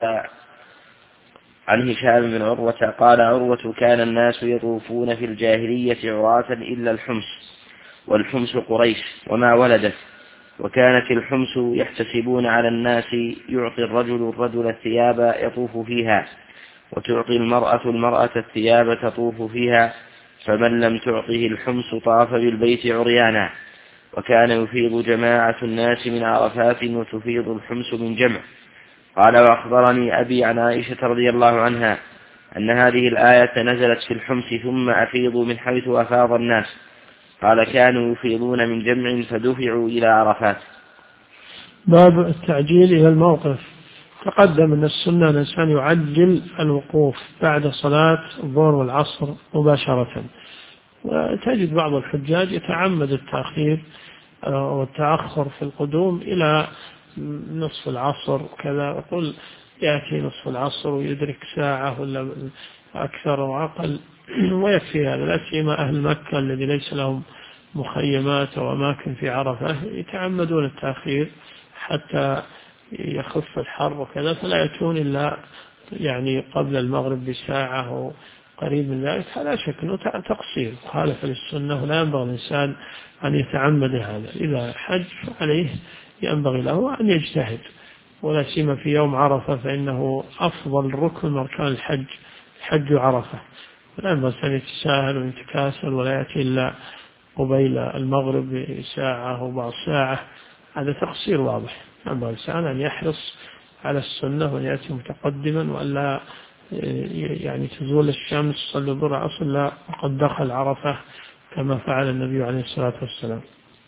عن هشام بن عروة قال عروة كان الناس يطوفون في الجاهلية عراة إلا الحمص، والحمص قريش وما ولدت، وكانت الحمص يحتسبون على الناس يعطي الرجل الثياب يطوف فيها، وتعطي المرأة الثياب تطوف فيها، فمن لم تعطه الحمص طاف بالبيت عريانا. وكان يفيض جماعة الناس من عرفات وتفيض الحمص من جمع. قال وأخبرني أبي عن عائشة رضي الله عنها أن هذه الآية نزلت في الحمص ثم أفيضوا من حيث أفاض الناس. قال كانوا يفيضون من جمع فدفعوا إلى عرفات. باب التعجيل إلى الموقف. تقدم أن السنة الإنسان يعجل الوقوف بعد صلاة الظهر والعصر مباشرة، وتجد بعض الحجاج يتعمد التأخير والتأخر في القدوم إلى نصف العصر كذا، يقول يأتي نصف العصر ويدرك ساعة ولا أكثر وأقل ويكفي هذا. لا سيما أهل مكة الذي ليس لهم مخيمات وأماكن في عرفة يتعمدون التأخير حتى يخف الحر وكذا، فلا يأتون إلا يعني قبل المغرب بساعة أو قريب من ذلك. هذا شك أنه تقصير خالف للسنة، ولا ينبغي الإنسان أن يتعمد هذا. إذا حج عليه ينبغي له أن يجتهد، ولا سيما في يوم عرفة فإنه أفضل ركن من أركان الحج، حج عرفة. لا ينبغي أن يتساهل ويتكاسل ولا يأتي إلا قبيل المغرب بساعة أو بعض ساعة. هذا تقصير واضح. ينبغي الإنسان أن يحرص على السنة وأن يأتي متقدما، وألا يعني تزول الشمس صلى الظهر عصر لا وقد دخل عرفة كما فعل النبي عليه الصلاة والسلام.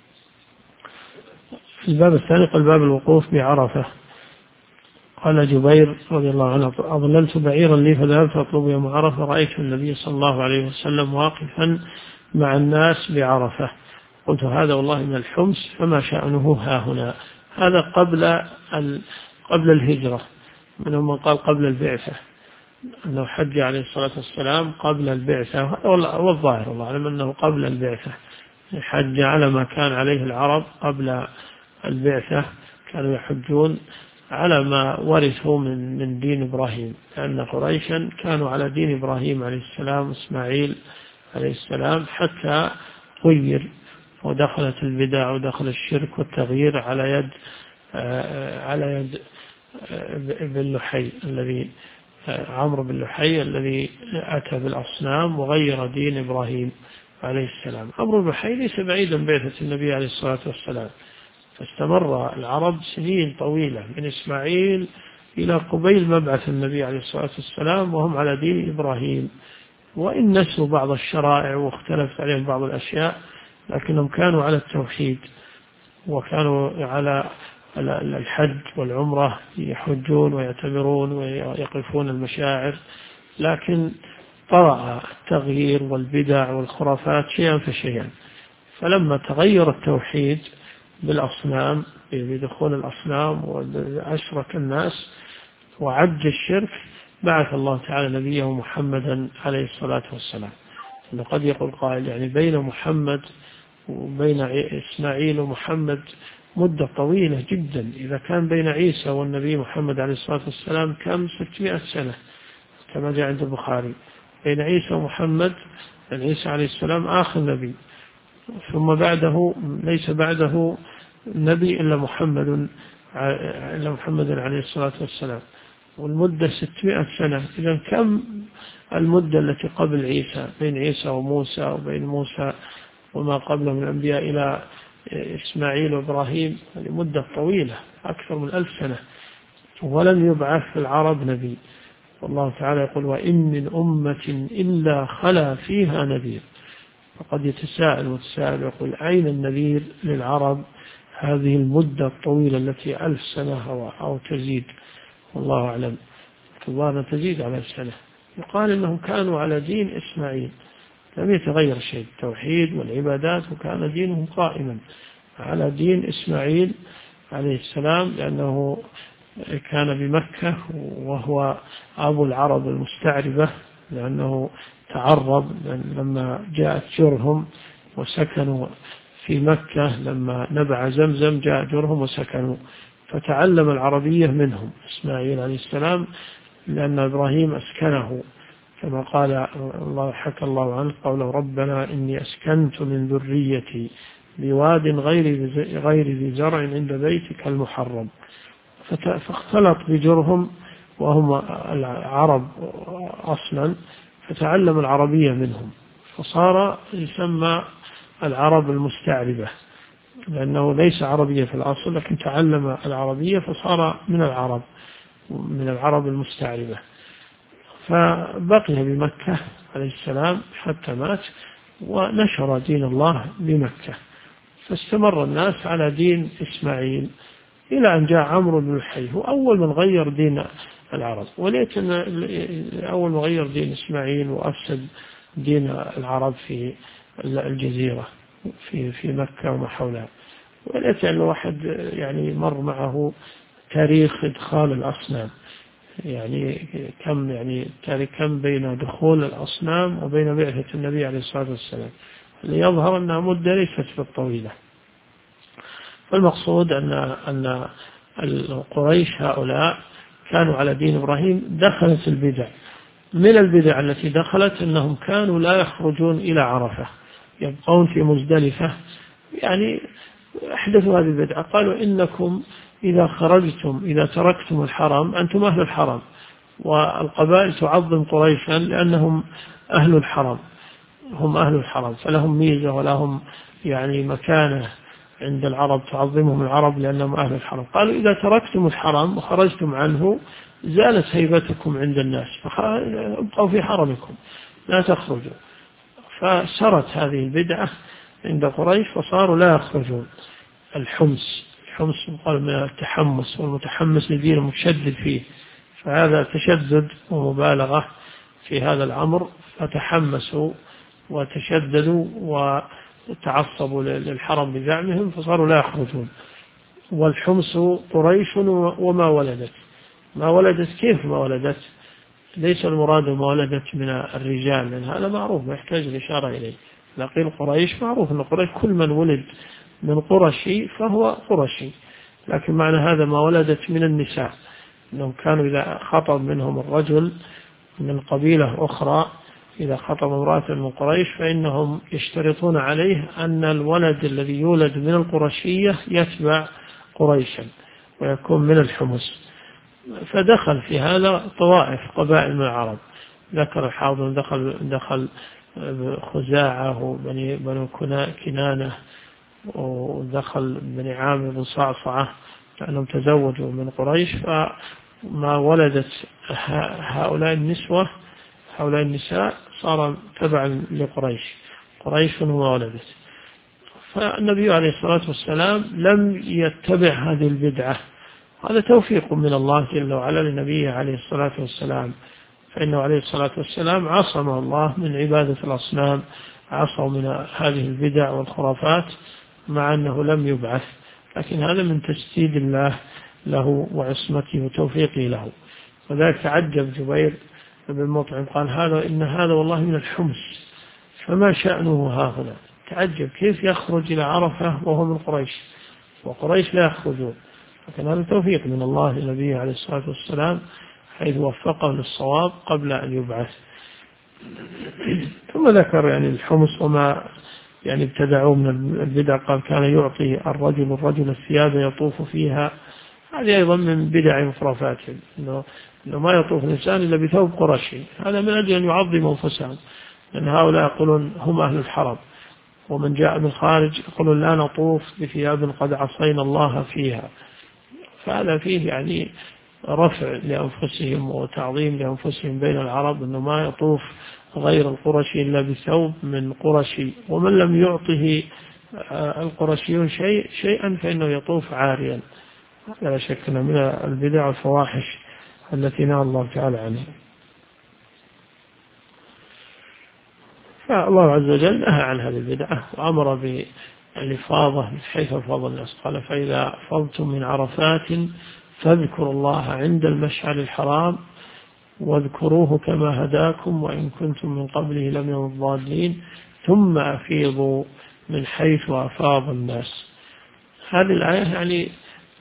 في الباب الثاني قال باب الوقوف بعرفة. قال جبير رضي الله عنه أضللت بعيرا لي فذهبت أطلب يوم عرفة، رأيت النبي صلى الله عليه وسلم واقفا مع الناس بعرفة، قلت هذا والله من الحمص فما شأنه ها هنا. هذا قبل الهجرة، منهم من قال قبل البعثة أنه حج عليه الصلاة والسلام قبل البعثة، والظاهر الله أعلم أنه قبل البعثة، حج على ما كان عليه العرب قبل البعثة، كانوا يحجون على ما ورثوا من دين إبراهيم، لأن قريشا كانوا على دين إبراهيم عليه السلام إسماعيل عليه السلام، حتى غير ودخلت البدع ودخل الشرك والتغيير على يد بن لحي الذي عمرو بن لحي الذي أتى بالأصنام وغير دين إبراهيم عليه السلام. عمرو بن لحي ليس بعيدا بعثة النبي عليه الصلاة والسلام، فاستمر العرب سنين طويلة من إسماعيل إلى قبيل مبعث النبي عليه الصلاة والسلام وهم على دين إبراهيم، وإن نسوا بعض الشرائع واختلفت عليهم بعض الأشياء، لكنهم كانوا على التوحيد وكانوا على الحج والعمرة، يحجون ويعتمرون ويقفون المشاعر. لكن طرأ التغيير والبدع والخرافات شيئا فشيئا، فلما تغير التوحيد بالأصنام بدخول الأصنام وأشرك الناس وعج الشرك، بعث الله تعالى نبيه محمدا عليه الصلاة والسلام. قد يقول قائل يعني بين محمد وبين إسماعيل ومحمد مدة طويلة جدا، إذا كان بين عيسى والنبي محمد عليه الصلاة والسلام كم 600 سنة كما جاء عند البخاري، بين عيسى ومحمد، عيسى عليه السلام آخر نبي، ثم بعده ليس بعده نبي إلا محمد عليه الصلاة والسلام، والمدة 600 سنة. إذا كم المدة التي قبل عيسى بين عيسى وموسى وبين موسى وما قبله من الأنبياء إلى إسماعيل وإبراهيم؟ هذه مدة طويلة أكثر من 1000 سنة، ولم يبعث في العرب نبي. والله تعالى يقول وإن من أمة إلا خلا فيها نذير. فقد يتساءل وتساءل يقول أين النذير للعرب هذه المدة الطويلة التي 1000 سنة أو تزيد؟ والله أعلم، الله تزيد على 1000 سنة. يقال إنهم كانوا على دين إسماعيل، لم يتغير شيء، التوحيد والعبادات، وكان دينهم قائما على دين إسماعيل عليه السلام، لأنه كان بمكة وهو أبو العرب المستعربة، لأنه تعرب لما جاءت جرهم وسكنوا في مكة، لما نبع زمزم جاء جرهم وسكنوا، فتعلم العربية منهم إسماعيل عليه السلام، لأن إبراهيم أسكنه كما قال الله، حكى الله عنه قوله ربنا إني أسكنت من ذريتي بواد غير ذي زرع عند بيتك المحرم. فاختلط بجرهم وهم العرب أصلا، فتعلم العربية منهم، فصار يسمى العرب المستعربة، لأنه ليس عربية في الأصل لكن تعلم العربية فصار من العرب المستعربة. فبقي بمكة عليه السلام حتى مات، ونشر دين الله بمكة، فاستمر الناس على دين إسماعيل إلى أن جاء عمرو بن لحي، هو أول من غير دين العرب، وليت أول من غير دين إسماعيل وأفسد دين العرب في الجزيرة في مكة وما حولها. وليت أن واحد يعني مر معه تاريخ إدخال الأصنام، يعني كم بين دخول الأصنام وبين بعثة النبي عليه الصلاة والسلام، ليظهر أنها مدة ليست بالطويلة. فالمقصود أن القريش هؤلاء كانوا على دين إبراهيم. دخلت البدع، من البدع التي دخلت أنهم كانوا لا يخرجون إلى عرفة، يبقون في مزدلفة. يعني أحدثوا هذه البدعة، قالوا إنكم إذا تركتم الحرم أنتم أهل الحرم، والقبائل تعظم قريشا لأنهم أهل الحرم، هم أهل الحرم، فلهم ميزة ولهم يعني مكانة عند العرب، تعظمهم العرب لأنهم أهل الحرم. قالوا إذا تركتم الحرم وخرجتم عنه زالت هيبتكم عند الناس، فابقوا في حرمكم لا تخرجوا. فسرت هذه البدعة عند قريش فصاروا لا يخرجون. الحمص قال من التحمس، والمتحمس لدين مشدد فيه، فهذا تشدد ومبالغة في هذا الأمر، فتحمسوا وتشددوا وتعصبوا للحرم بزعمهم فصاروا لا يخرجون. والحمص قريش وما ولدت. ما ولدت كيف ما ولدت؟ ليس المراد ما ولدت من الرجال، لأن هذا معروف ما يحتاج الإشارة إليه. لقيل قريش معروف أن قريش كل من ولد من قرشي فهو قرشي، لكن معنى هذا ما ولدت من النساء، أنهم كانوا إذا خطب منهم الرجل من قبيلة أخرى، إذا خطب امرأة من قريش فإنهم يشترطون عليه أن الولد الذي يولد من القرشية يتبع قريشا ويكون من الحمص. فدخل في هذا طوائف قبائل من العرب، ذكر الحافظ دخل خزاعة وبني كنانة، ودخل بني عامر بن صعصعة لأنهم تزوجوا من قريش، فما ولدت هؤلاء النساء صار تبعا قريش وما ولدت. فالنبي عليه الصلاة والسلام لم يتبع هذه البدعة، هذا توفيق من الله جل وعلا لنبيه عليه الصلاة والسلام، فإنه عليه الصلاة والسلام عصمه الله من عبادة الأصنام، عصوا من هذه البدع والخرافات مع أنه لم يبعث، لكن هذا من تسديد الله له وعصمته وتوفيقه له. وذلك تعجب جبير بن مطعم قال إن هذا والله من الحمص، فما شأنه ها هنا؟ تعجب كيف يخرج إلى عرفة وهو من قريش، وقريش لا يخرجون. لكن هذا توفيق من الله لنبيه عليه الصلاة والسلام حيث وفقه للصواب قبل أن يبعث. ثم ذكر يعني الحمص وما يعني ابتدعوا من البدع، قال كان يعطي الرجل الثياب يطوف فيها، هذه أيضا من بدع وخرافاتهم، إنه ما يطوف الإنسان إلا بثوب قرشي، هذا من أجل أن يعظم أنفسهم، لأن هؤلاء يقولون هم أهل الحرم، ومن جاء من خارج يقولون لا نطوف بثياب قد عصينا الله فيها. فهذا فيه يعني رفع لأنفسهم وتعظيم لأنفسهم بين العرب، أنه ما يطوف غير القرشي إلا بثوب من قرشي، ومن لم يعطه القرشيون شيئا فإنه يطوف عاريا. هذا لا شك من البدع والفواحش التي نهى الله تعالى عنها. فالله عز وجل نهى عن هذه البدعة وأمر بالإفاضة حيث أفاض الناس، قال فإذا أفضتم من عرفات فاذكروا الله عند المشعر الحرام واذكروه كما هداكم وإن كنتم من قبله لمن الضالين ثم أفيضوا من حيث أفاض الناس. هذه الآية يعني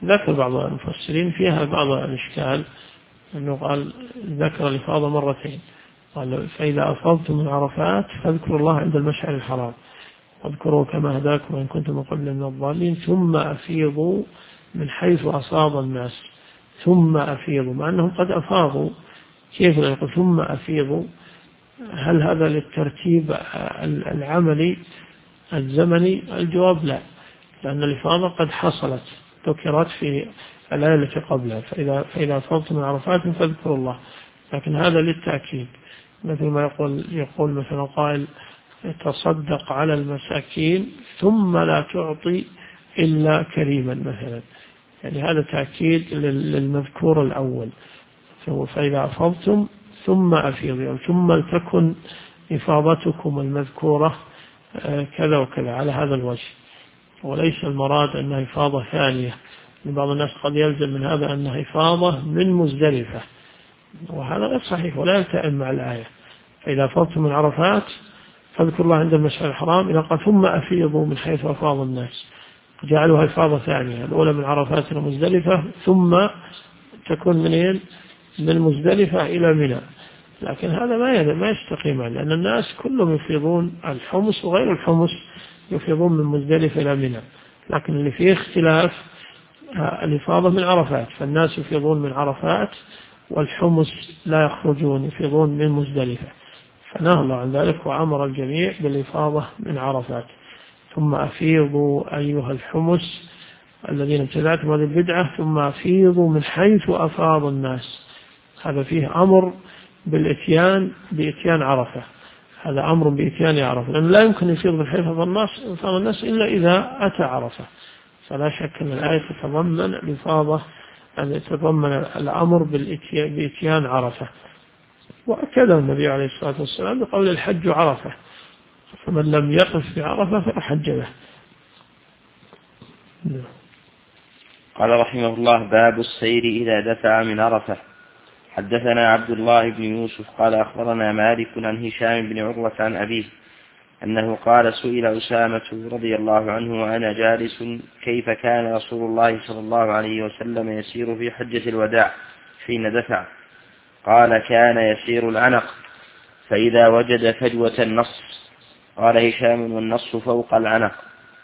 ذكر بعض المفسرين فيها بعض الإشكال، أنه قال ذكر الإفاضة مرتين، قال فإذا أفضتم من عرفات فاذكروا الله عند المشعر الحرام واذكروا كما هداكم وإن كنتم من قبل من الضالين ثم أفيضوا من حيث أصاب الناس. ثم أفيضوا مع أنهم قد أفاضوا، كيف نقول ثم أفيضوا؟ هل هذا للترتيب العملي الزمني؟ الجواب لا، لأن الإفاضة قد حصلت ذكرت في الآية التي قبلها فإذا أفضتم من عرفات فاذكروا الله، لكن هذا للتأكيد، مثل ما يقول مثلا قائل تصدق على المساكين ثم لا تعطي إلا كريما مثلا، يعني هذا تأكيد للمذكور الأول. فإذا أفضتم ثم أفيضوا، ثم لتكن إفاضتكم المذكورة كذا وكذا على هذا الوجه، وليس المراد أنها إفاضة ثانية. بعض الناس قد يلزم من هذا أنها إفاضة من مزدلفة، وهذا غير صحيح ولا يلتئم مع الآية. فإذا أفضتم من عرفات فاذكروا الله عند المشعر الحرام، إذا قال ثم أفيضوا من حيث أفاض الناس جعلوها إفاضة ثانية، الأولى من عرفات إلى مزدلفة ثم تكون منين؟ من مزدلفة إلى منى، لكن هذا ما يستقيم، لأن الناس كلهم يفيضون الحمص وغير الحمص يفيضون من مزدلفة إلى منى، لكن اللي فيه اختلاف الإفاضة من عرفات، فالناس يفيضون من عرفات والحمص لا يخرجون يفيضون من مزدلفة، فنهى الله عن ذلك وأمر الجميع بالإفاضة من عرفات. ثم أفيضوا أيها الحمص الذين ابتدعتم هذه البدعة ثم أفيضوا من حيث أفاض الناس، هذا فيه أمر بإتيان عرفة، هذا أمر بإتيان عرفة، لأنه لا يمكن يفيض من حيث أفاض الناس إلا إذا أتى عرفة، فلا شك أن الآية تتضمن الإفاضة أن يتضمن الأمر بإتيان عرفة. وأكد النبي عليه الصلاة والسلام بقول الحج عرفة، فمن لم يقف بعرفة فلا حج له. قال رحمه الله: باب السير إذا دفع من عرفة. حدثنا عبد الله بن يوسف قال أخبرنا مالك عن هشام بن عروة عن أبيه أنه قال: سئل أسامة رضي الله عنه وأنا جالس كيف كان رسول الله صلى الله عليه وسلم يسير في حجة الوداع حين دفع؟ قال: كان يسير العنق فإذا وجد فجوة النص. قال هشام: والنص فوق العنق،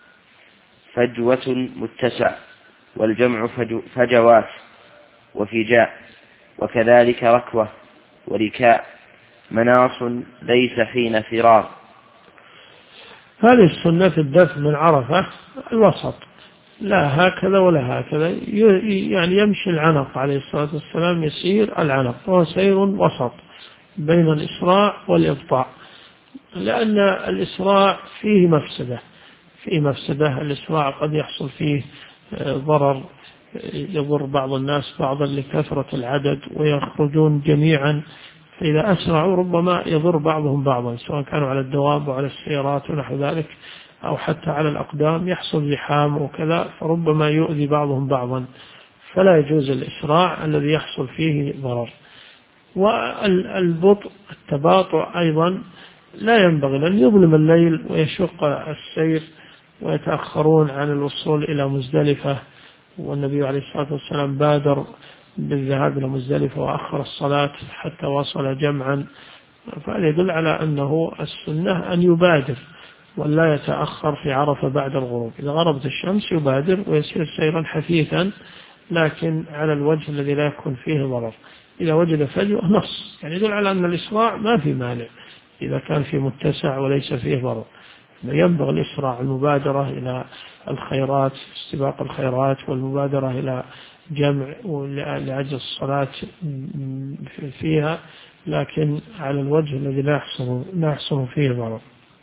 فجوة متسع، والجمع فجوات وفجاء، وكذلك ركوة وركاء، مناص ليس حين فرار. هذه السنة في الدفع من عرفة الوسط، لا هكذا ولا هكذا، يعني يمشي العنق عليه الصلاة والسلام يسير العنق، وهو سير وسط بين الإسراع والإبطاء، لأن الإسراع فيه مفسدة، الإسراع قد يحصل فيه ضرر يضر بعض الناس بعضا لكثرة العدد ويخرجون جميعا، فإذا أسرعوا ربما يضر بعضهم بعضا، سواء كانوا على الدواب وعلى السيارات ونحو ذلك أو حتى على الأقدام يحصل زحام وكذا، فربما يؤذي بعضهم بعضا، فلا يجوز الإسراع الذي يحصل فيه ضرر. والبطء التباطؤ أيضا لا ينبغي، لأن يظلم الليل ويشق السير ويتأخرون عن الوصول إلى مزدلفة، والنبي عليه الصلاة والسلام بادر بالذهاب إلى مزدلفة وأخر الصلاة حتى وصل جمعا، فهذا يدل على أنه السنة أن يبادر ولا يتأخر في عرفة بعد الغروب، إذا غربت الشمس يبادر ويسير سيرا حثيثا لكن على الوجه الذي لا يكون فيه ضرر. إذا وجد فجوة نص، يعني يدل على أن الإسراع ما في مانع إذا كان في متسع وليس فيه ضرر، ينبغي الإسراع، المبادرة إلى الخيرات، استباق الخيرات، والمبادرة إلى جمع لأجل الصلاة فيها، لكن على الوجه الذي لا يحصل فيه ضرر.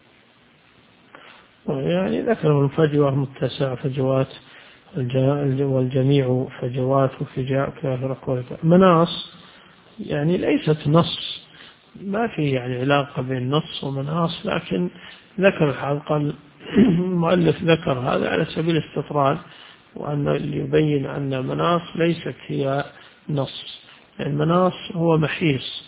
يعني ذكر الفجوة متسع فجوات، والجميع فجوات وفجاء كذا. مناص يعني ليست نص، ما في يعني علاقة بين نص ومناص، لكن ذكر الحلقة المؤلف ذكر هذا على سبيل الاستطراد، وأن يبين أن مناص ليست هي نص، المناص هو محيص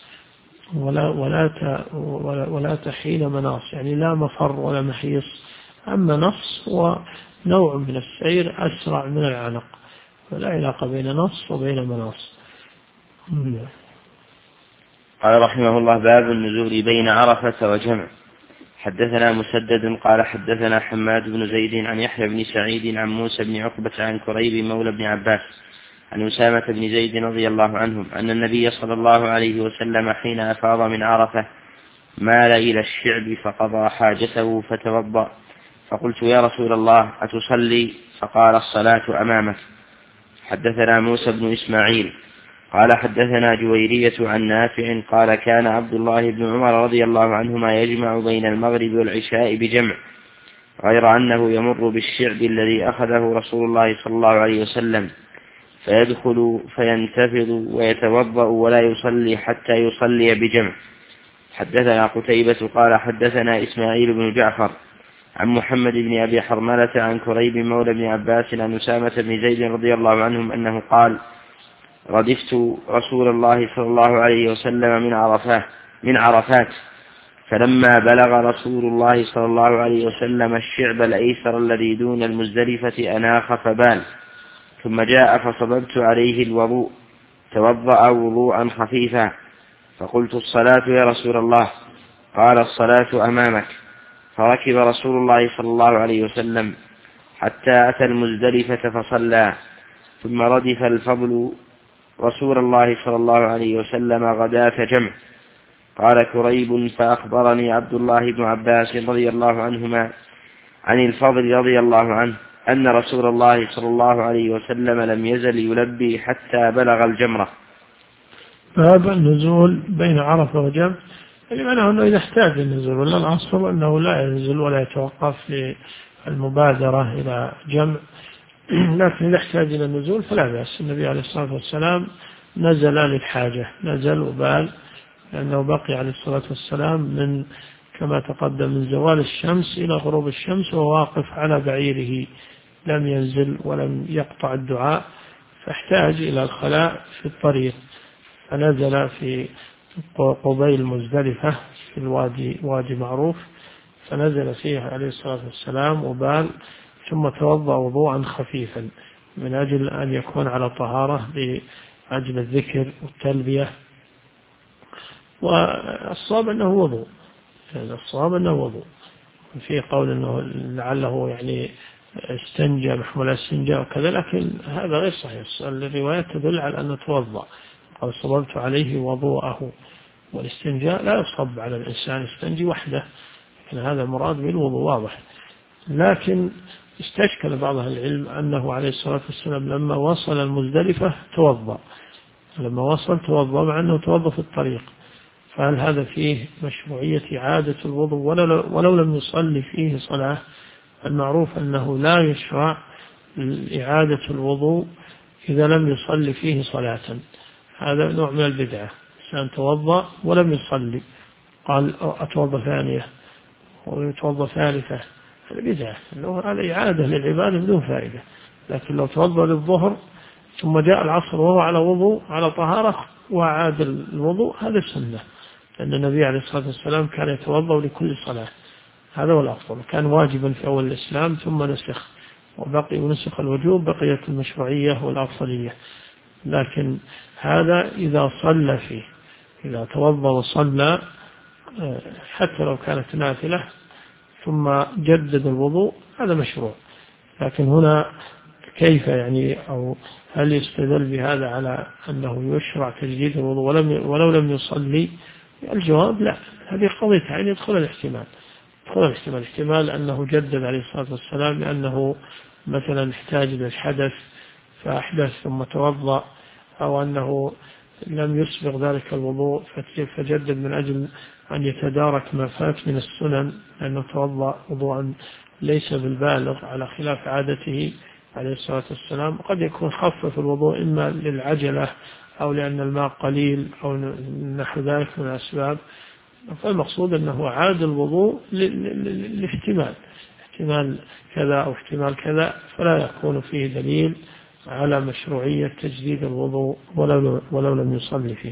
ولا تحيل مناص، يعني لا مفر ولا محيص. أما نص هو نوع من السير أسرع من العنق، فلا علاقة بين نص وبين مناص. قال رحمه الله: باب النزول بين عرفة وجمع. حدثنا مسدد قال حدثنا حماد بن زيد عن يحيى بن سعيد عن موسى بن عقبة عن كريب مولى بن عباس عن أسامة بن زيد رضي الله عنهم أن النبي صلى الله عليه وسلم حين أفاض من عرفة مال إلى الشعب فقضى حاجته فتوضأ، فقلت: يا رسول الله أتصلي؟ فقال: الصلاة أمامك. حدثنا موسى بن إسماعيل قال حدثنا جويرية عن نافع قال: كان عبد الله بن عمر رضي الله عنهما يجمع بين المغرب والعشاء بجمع، غير أنه يمر بالشعب الذي أخذه رسول الله صلى الله عليه وسلم فيدخل فينتفض ويتوضأ ولا يصلي حتى يصلي بجمع. حدثنا قتيبة قال حدثنا إسماعيل بن جعفر عن محمد بن أبي حرملة عن كريب مولى بن عباس عن أسامة بن زيد رضي الله عنهم أنه قال: ردفت رسول الله صلى الله عليه وسلم من عرفات، فلما بلغ رسول الله صلى الله عليه وسلم الشعب الأيسر الذي دون المزدلفة أناخ فبال، ثم جاء فصببت عليه الوضوء، توضأ وضوءا خفيفا، فقلت: الصلاة يا رسول الله؟ قال: الصلاة أمامك. فركب رسول الله صلى الله عليه وسلم حتى أتى المزدلفة فصلى، ثم ردف الفضل رسول الله صلى الله عليه وسلم غداة جمع. قال كريب: فأخبرني عبد الله بن عباس رضي الله عنهما عن الفضل رضي الله عنه أن رسول الله صلى الله عليه وسلم لم يزل يلبي حتى بلغ الجمرة. باب النزول بين عرفة وجمع، يعني معناه أنه إذا احتاج النزول، ولا الأصل أنه لا ينزل ولا يتوقف للمبادرة إلى جمع، لكن إذا احتاج إلى النزول فلا بأس. النبي عليه الصلاة والسلام نزل للحاجة، نزل وبال، لأنه بقي عليه الصلاة والسلام من كما تقدم من زوال الشمس إلى غروب الشمس وهو واقف على بعيره، لم ينزل ولم يقطع الدعاء، فاحتاج إلى الخلاء في الطريق، فنزل في قبيل مزدلفة في وادي معروف، فنزل فيه عليه الصلاة والسلام وبال، ثم توضأ وضوءا خفيفا من أجل أن يكون على طهارة لأجل الذكر والتلبية. والصواب أنه وضوء، يعني الصواب أنه وضوء. في قول أنه لعله يعني استنجى محمول استنجاء وكذا، لكن هذا غير صحيح. الروايات تدل على أنه توضأ، قال: صببت عليه وضوءه. والاستنجاء لا يصب على الإنسان يستنجي وحده، لكن هذا مراد بالوضوء واضح. لكن استشكل بعض أهل العلم أنه عليه الصلاة والسلام لما وصل المزدلفة توضأ، لما وصل توضأ مع أنه توضأ في الطريق، فهل هذا فيه مشروعية إعادة الوضوء ولو لم يصلي فيه صلاة؟ المعروف أنه لا يشرع إعادة الوضوء إذا لم يصلي فيه صلاة، هذا نوع من البدعة. إنسان توضأ ولم يصلي، قال: أتوضأ ثانية ويتوضأ ثالثة، هذا بدعة، هذا إعادة للعبادة بدون فائدة. لكن لو توضأ للظهر ثم جاء العصر وهو على وضوء على طهارة وعاد الوضوء، هذا السنة، لأن النبي عليه الصلاة والسلام كان يتوضأ لكل صلاة، هذا هو الأفضل. كان واجبا في أول الإسلام ثم نسخ وبقي، ونسخ الوجوب، بقيت المشروعية والأفضلية. لكن هذا إذا صلى فيه، إذا توضأ وصلى حتى لو كانت نافلة ثم جدد الوضوء، هذا مشروع. لكن هنا كيف يعني، أو هل يستدل بهذا على أنه يشرع تجديد الوضوء ولو لم يصلي؟ الجواب لا، هذه قضية يعني يدخل الاحتمال أنه جدد عليه الصلاة والسلام لأنه مثلا احتاج إلى الحدث فأحدث ثم توضأ، أو أنه لم يسبق ذلك الوضوء فجدد من أجل أن يتدارك ما فات من السنن، لأنه توضأ وضوءا ليس بالبالغ على خلاف عادته عليه الصلاة والسلام. قد يكون خفف الوضوء إما للعجلة أو لأن الماء قليل أو نحو ذلك من الأسباب، فالمقصود أنه عاد الوضوء لاحتمال كذا أو احتمال كذا، فلا يكون فيه دليل على مشروعية تجديد الوضوء ولو لم يصلي فيه.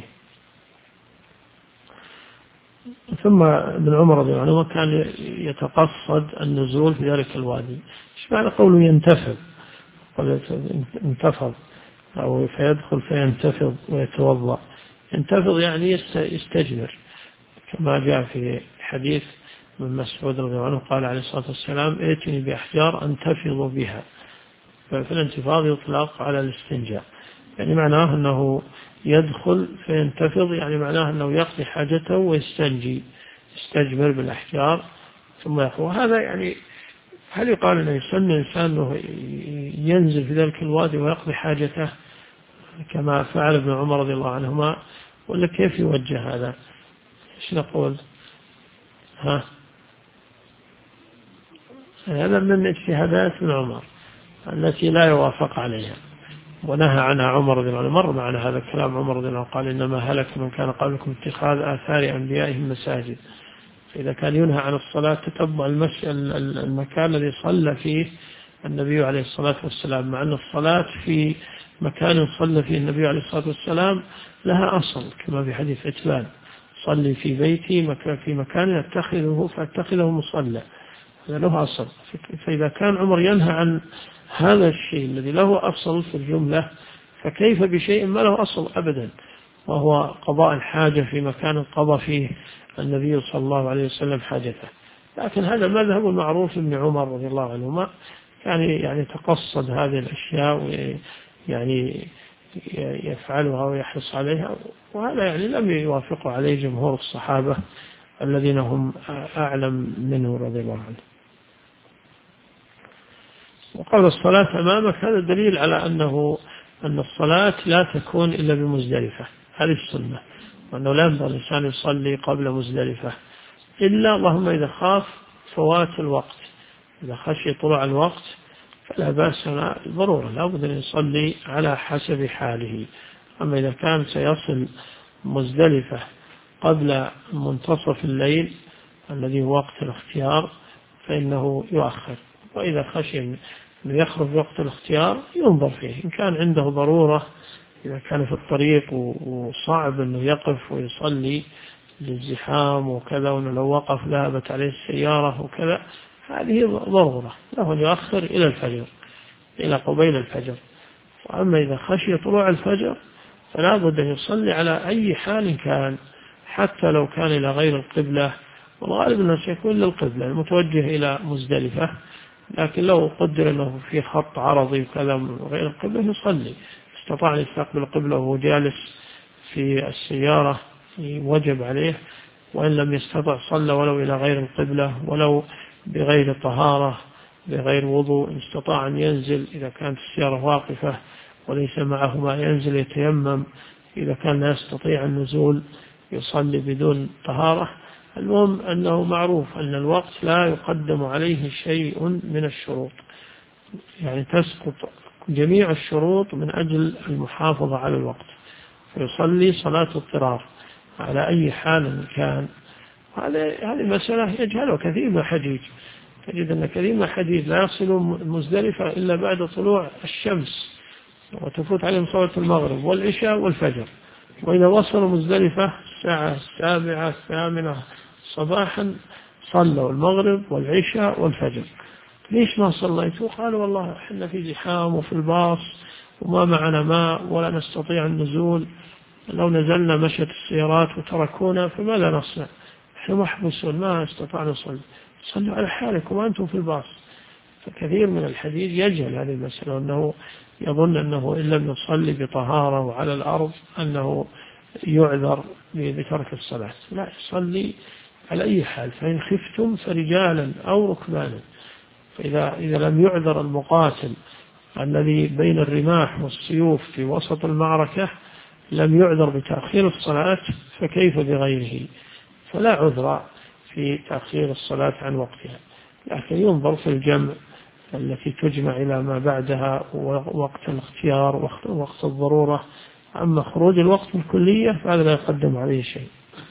ثم ابن عمر رضي الله عنه كان يتقصد النزول في ذلك الوادي. ايش معنى قوله ينتفض؟ انتفض أو فيدخل فينتفض ويتوضأ. ينتفض يعني يستجمر، كما جاء في حديث من مسعود رضي الله عنه قال عليه الصلاة والسلام: ائتني بأحجار أنتفض بها. فالانتفاض يطلق على الاستنجاء، يعني معناه أنه يدخل فينتفض، يعني معناه أنه يقضي حاجته ويستنجي، يستجمر بالأحجار ثم يخرج. هذا يعني هل يقال أنه يسن الإنسان أنه ينزل في ذلك الوادي ويقضي حاجته كما فعل ابن عمر رضي الله عنهما، ولا كيف يوجه هذا؟ ايش نقول؟ هذا من اجتهادات ابن عمر التي لا يوافق عليها، ونهى عنها عمر رضي الله عنه. مر معنا هذا الكلام. عمر رضي الله عنه قال: إنما هلك من كان قبلكم اتخاذ آثار أنبيائهم مساجد. فإذا كان ينهى عن الصلاة تتبع المكان الذي صلى فيه النبي عليه الصلاة والسلام، مع أن الصلاة في مكان صلى فيه النبي عليه الصلاة والسلام لها أصل، كما في حديث عتبان: صلي في بيتي في مكان فاتخذه مصلى. هذا له أصل. فإذا كان عمر ينهى عن هذا الشيء الذي له أصل في الجملة، فكيف بشيء ما له أصل أبدا، وهو قضاء الحاجة في مكان قضى فيه النبي صلى الله عليه وسلم حاجته. لكن هذا مذهب معروف ابن عمر رضي الله عنهما، كان يعني يتقصد هذه الأشياء ويعني يفعلها ويحرص عليها، وهذا يعني لم يوافق عليه جمهور الصحابة الذين هم أعلم منه رضي الله عنه. وقول الصلاة أمامك هذا دليل على أن الصلاة لا تكون إلا بمزدلفة، هذه السنة، وأنه لا ينبغي الإنسان يصلي قبل مزدلفة إلا اللهم إذا خاف فوات الوقت، إذا خشي طلوع الوقت فلا بأس، ضرورة لا بد أن يصلي على حسب حاله. أما إذا كان سيصل مزدلفة قبل منتصف الليل الذي هو وقت الاختيار فإنه يؤخر، وإذا خشي أن يخرج وقت الاختيار ينظر فيه، إن كان عنده ضرورة، إذا كان في الطريق وصعب أنه يقف ويصلي للزحام وكذا، وأنه لو وقف ذهبت عليه السيارة وكذا، هذه ضرورة له أن يؤخر إلى الفجر، إلى قبيل الفجر. وأما إذا خشي طلوع الفجر فلا بد أن يصلي على أي حال كان، حتى لو كان إلى غير القبلة، والغالب أنه سيكون للقبلة المتوجه إلى مزدلفة، لكن لو قدر أنه في خط عرضي وكذا من غير القبلة يصلي. استطاع أن يستقبل القبلة وهو جالس في السيارة وجب عليه، وإن لم يستطع صلى ولو إلى غير القبلة، ولو بغير طهارة بغير وضوء. إن استطاع أن ينزل إذا كانت السيارة واقفة وليس معه ما ينزل يتيمم، إذا كان لا يستطيع النزول يصلي بدون طهارة. المهم أنه معروف أن الوقت لا يقدم عليه شيء من الشروط، يعني تسقط جميع الشروط من أجل المحافظة على الوقت، فيصلي صلاة اضطرار على أي حال كان. هذه مسألة يجهلها كثير من الحجيج، تجد أن كثير من الحجيج لا يصلون مزدلفة إلا بعد طلوع الشمس، وتفوت عليهم صلاة المغرب والعشاء والفجر، وإذا وصلوا مزدلفة الساعة 7 8 صباحا صلوا المغرب والعشاء والفجر. ليش ما صليتوا؟ قالوا والله احنا في زحام وفي الباص وما معنا ماء ولا نستطيع النزول، لو نزلنا مشت السيارات وتركونا فماذا نصنع؟ احنا محبوسون ما استطعنا نصلي. صلوا على حالكم وأنتم في الباص. فكثير من الحديث يجهل هذه المسألة، أنه يظن أنه إن لم يصلي بطهارة وعلى الأرض أنه يعذر بترك الصلاة. لا، يصلي على أي حال، فإن خفتم فرجالا أو ركبانا. فإذا لم يعذر المقاتل الذي بين الرماح والسيوف في وسط المعركة، لم يعذر بتأخير الصلاة، فكيف بغيره؟ فلا عذر في تأخير الصلاة عن وقتها، لكن ينظر في الجمع التي تجمع إلى ما بعدها وقت الاختيار وقت الضرورة. أما خروج الوقت الكلية فهذا لا يقدم عليه شيء.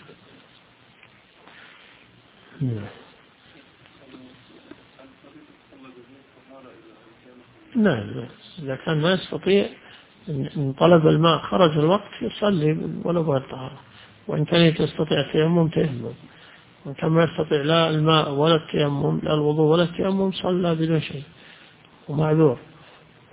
نعم، إذا كان ما يستطيع إن طلب الماء خرج الوقت يصلي ولو بغير طهارة، وإن كان يستطيع التيمم تيمم، وإن كان ما يستطيع لا الماء ولا التيمم، لا الوضوء ولا التيمم، صلى بدون شيء ومعذور.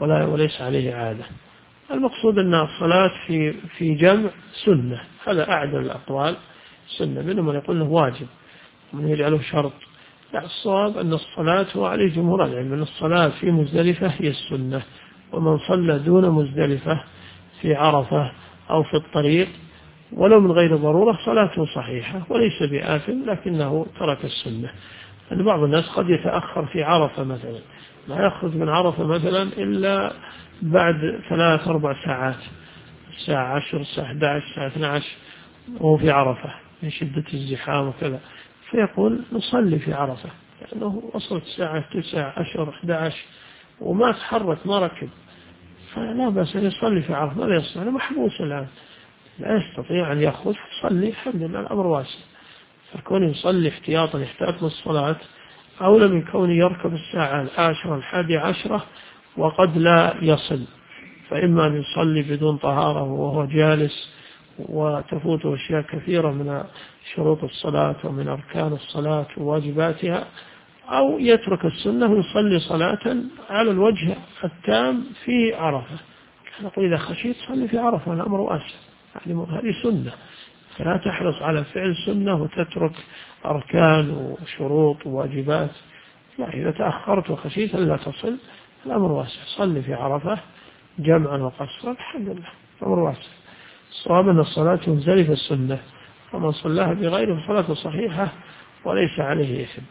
وليس عليه عادة. المقصود أن الصلاة في جمع سنة، هذا أعدل الأقوال، سنة. منهم من يقول له واجب ومن يجعله شرط. لا، الصواب أن الصلاة، هو عليه جمهور العلم، أن الصلاة في مزدلفة هي السنة، ومن صلى دون مزدلفة في عرفة أو في الطريق ولو من غير ضرورة صلاته صحيحة وليس بآثم، لكنه ترك السنة. أن بعض الناس قد يتأخر في عرفة مثلا، ما يخرج من عرفة مثلا إلا بعد 3-4 ساعات، الساعة 10، الساعة 11، الساعة 12 وهو في عرفة من شدة الزحام وكذا، فيقول نصلي في عرفة لأنه وصلت الساعة 9، 10، 11 وما تحرك ما ركب، فلا بأس أن يصلي في عرفة. ماذا يصنع؟ أنا محبوس الآن لا يستطيع أن يخرج، يصلي، الحمد لله الأمر واسع. فكون يصلي احتياطا يحتاط للصلاة أولى من كون يركب الساعة 10، 11 وقد لا يصل، فإما أن يصلي بدون طهارة وهو جالس وتفوته أشياء كثيرة من شروط الصلاة ومن أركان الصلاة وواجباتها، أو يترك السنة ويصلي صلاة على الوجه التام في عرفة. نقول إذا خشيت صلي في عرفة، الأمر واسع، هذه سنة، فلا تحرص على فعل سنة وتترك أركان وشروط وواجبات. لا، إذا تأخرت وخشيت ألا تصل الأمر واسع، صلي في عرفة جمعا وقصرا، الحمد لله الأمر واسع. الصواب أن الصلاة مزدلفة السنة، ومن صلاها بغيره صلاة صحيحة وليس عليه إثم.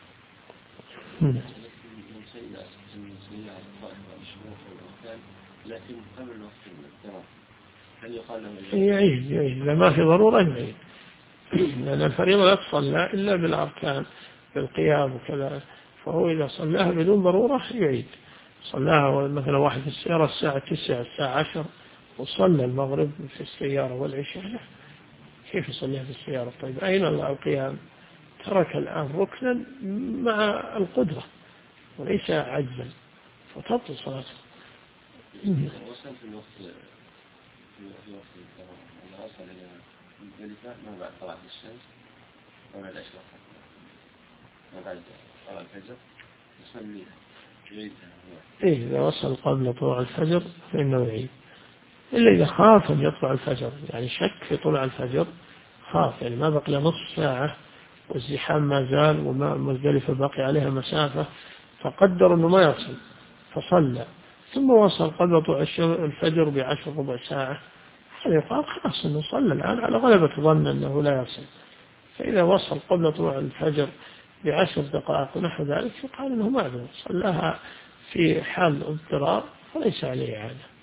يعيد إذا ما في ضرورة يعيد، لأن الفريضة لا تصلى إلا بالأركان بالقيام وكذا، فهو إذا صلاها بدون ضرورة يعيد. صلاها مثلا واحد في السيارة الساعة 9، الساعة 10 وصلى المغرب في السيارة والعشاء، كيف يصليها في السيارة؟ طيب أين القيام؟ ترك الآن ركنا مع القدرة وليس عجزا، فتبطل صلاته. وصلت في الوقت أنا أصل إلى المزدلفة ما بعد طلعت الشمس ولا الأشراق، ما بعد طلع الفجر يصلي يعيدها. إذا وصل قبل طلوع الفجر فإنه يعيد، إلا إذا خاف أن يطلع الفجر، يعني شك في طلوع الفجر، خاف يعني ما بقي نصف ساعة والزحام ما زال وما مزدلفة باقي عليها مسافة، فقدر أنه ما يصل فصلى، ثم وصل قبل طلوع الفجر ب10 ربع ساعة، هذا يقال خلاص أنه صلى الآن على غلبة ظن أنه لا يصل. فإذا وصل قبل طلوع الفجر ب10 دقائق ونحو ذلك يقال أنه معذور، صلاها في حال اضطرار فليس عليه عادة.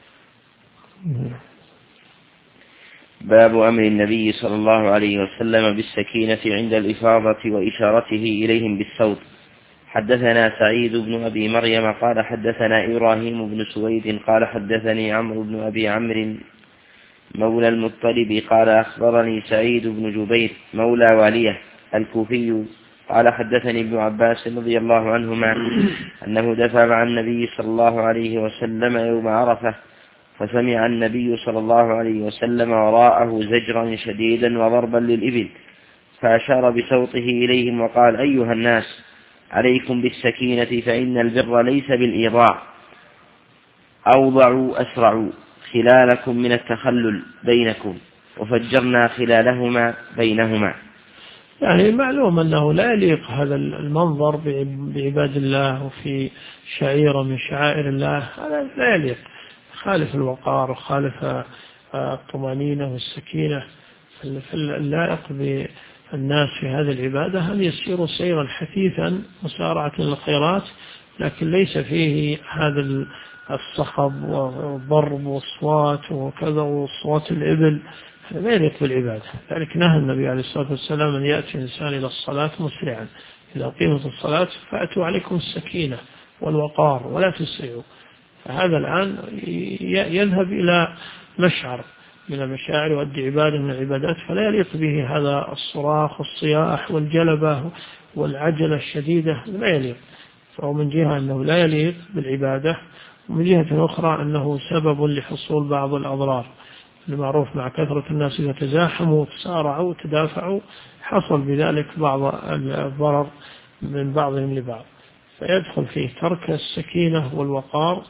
باب أمر النبي صلى الله عليه وسلم بالسكينة عند الإفاضة وإشارته إليهم بالصوت. حدثنا سعيد بن أبي مريم قال حدثنا إبراهيم بن سويد قال حدثني عمرو بن أبي عمرو مولى المطلب قال أخبرني سعيد بن جبير مولى والية الكوفي قال حدثني ابن عباس رضي الله عنهما أنه دفع مع النبي صلى الله عليه وسلم يوم عرفة، فسمع النبي صلى الله عليه وسلم وراءه زجرا شديدا وضربا للإبل، فأشار بصوته إليهم وقال: أيها الناس، عليكم بالسكينة، فإن البر ليس بالإيضاع، أوضعوا أسرعوا خلالكم من التخلل بينكم، وفجرنا خلالهما بينهما. يعني معلوم أنه لا يليق هذا المنظر بعباد الله وفي شعيرة من شعائر الله، هذا لا يليق، خالف الوقار وخالف الطمأنينة والسكينة. فاللائق بالناس في هذه العبادة أن يسيروا سيرا حثيثا مسارعة للخيرات، لكن ليس فيه هذا الصخب والضرب والصوات وكذا وصوات الإبل، هذا ما يليق بالعبادة. ذلك نهى النبي عليه الصلاة والسلام أن يأتي الإنسان إلى الصلاة مسرعا، إذا قيمت الصلاة فأتوا عليكم السكينة والوقار ولا تسرعوا. فهذا الآن يذهب إلى مشعر من المشاعر ويؤدي عبادة من العبادات، فلا يليق به هذا الصراخ والصياح والجلبة والعجلة الشديدة، لا يليق. فهو من جهة أنه لا يليق بالعبادة، ومن جهة أخرى أنه سبب لحصول بعض الأضرار. المعروف مع كثرة الناس إذا تزاحموا وتسارعوا وتدافعوا حصل بذلك بعض الضرر من بعضهم لبعض، فيدخل فيه ترك السكينة والوقار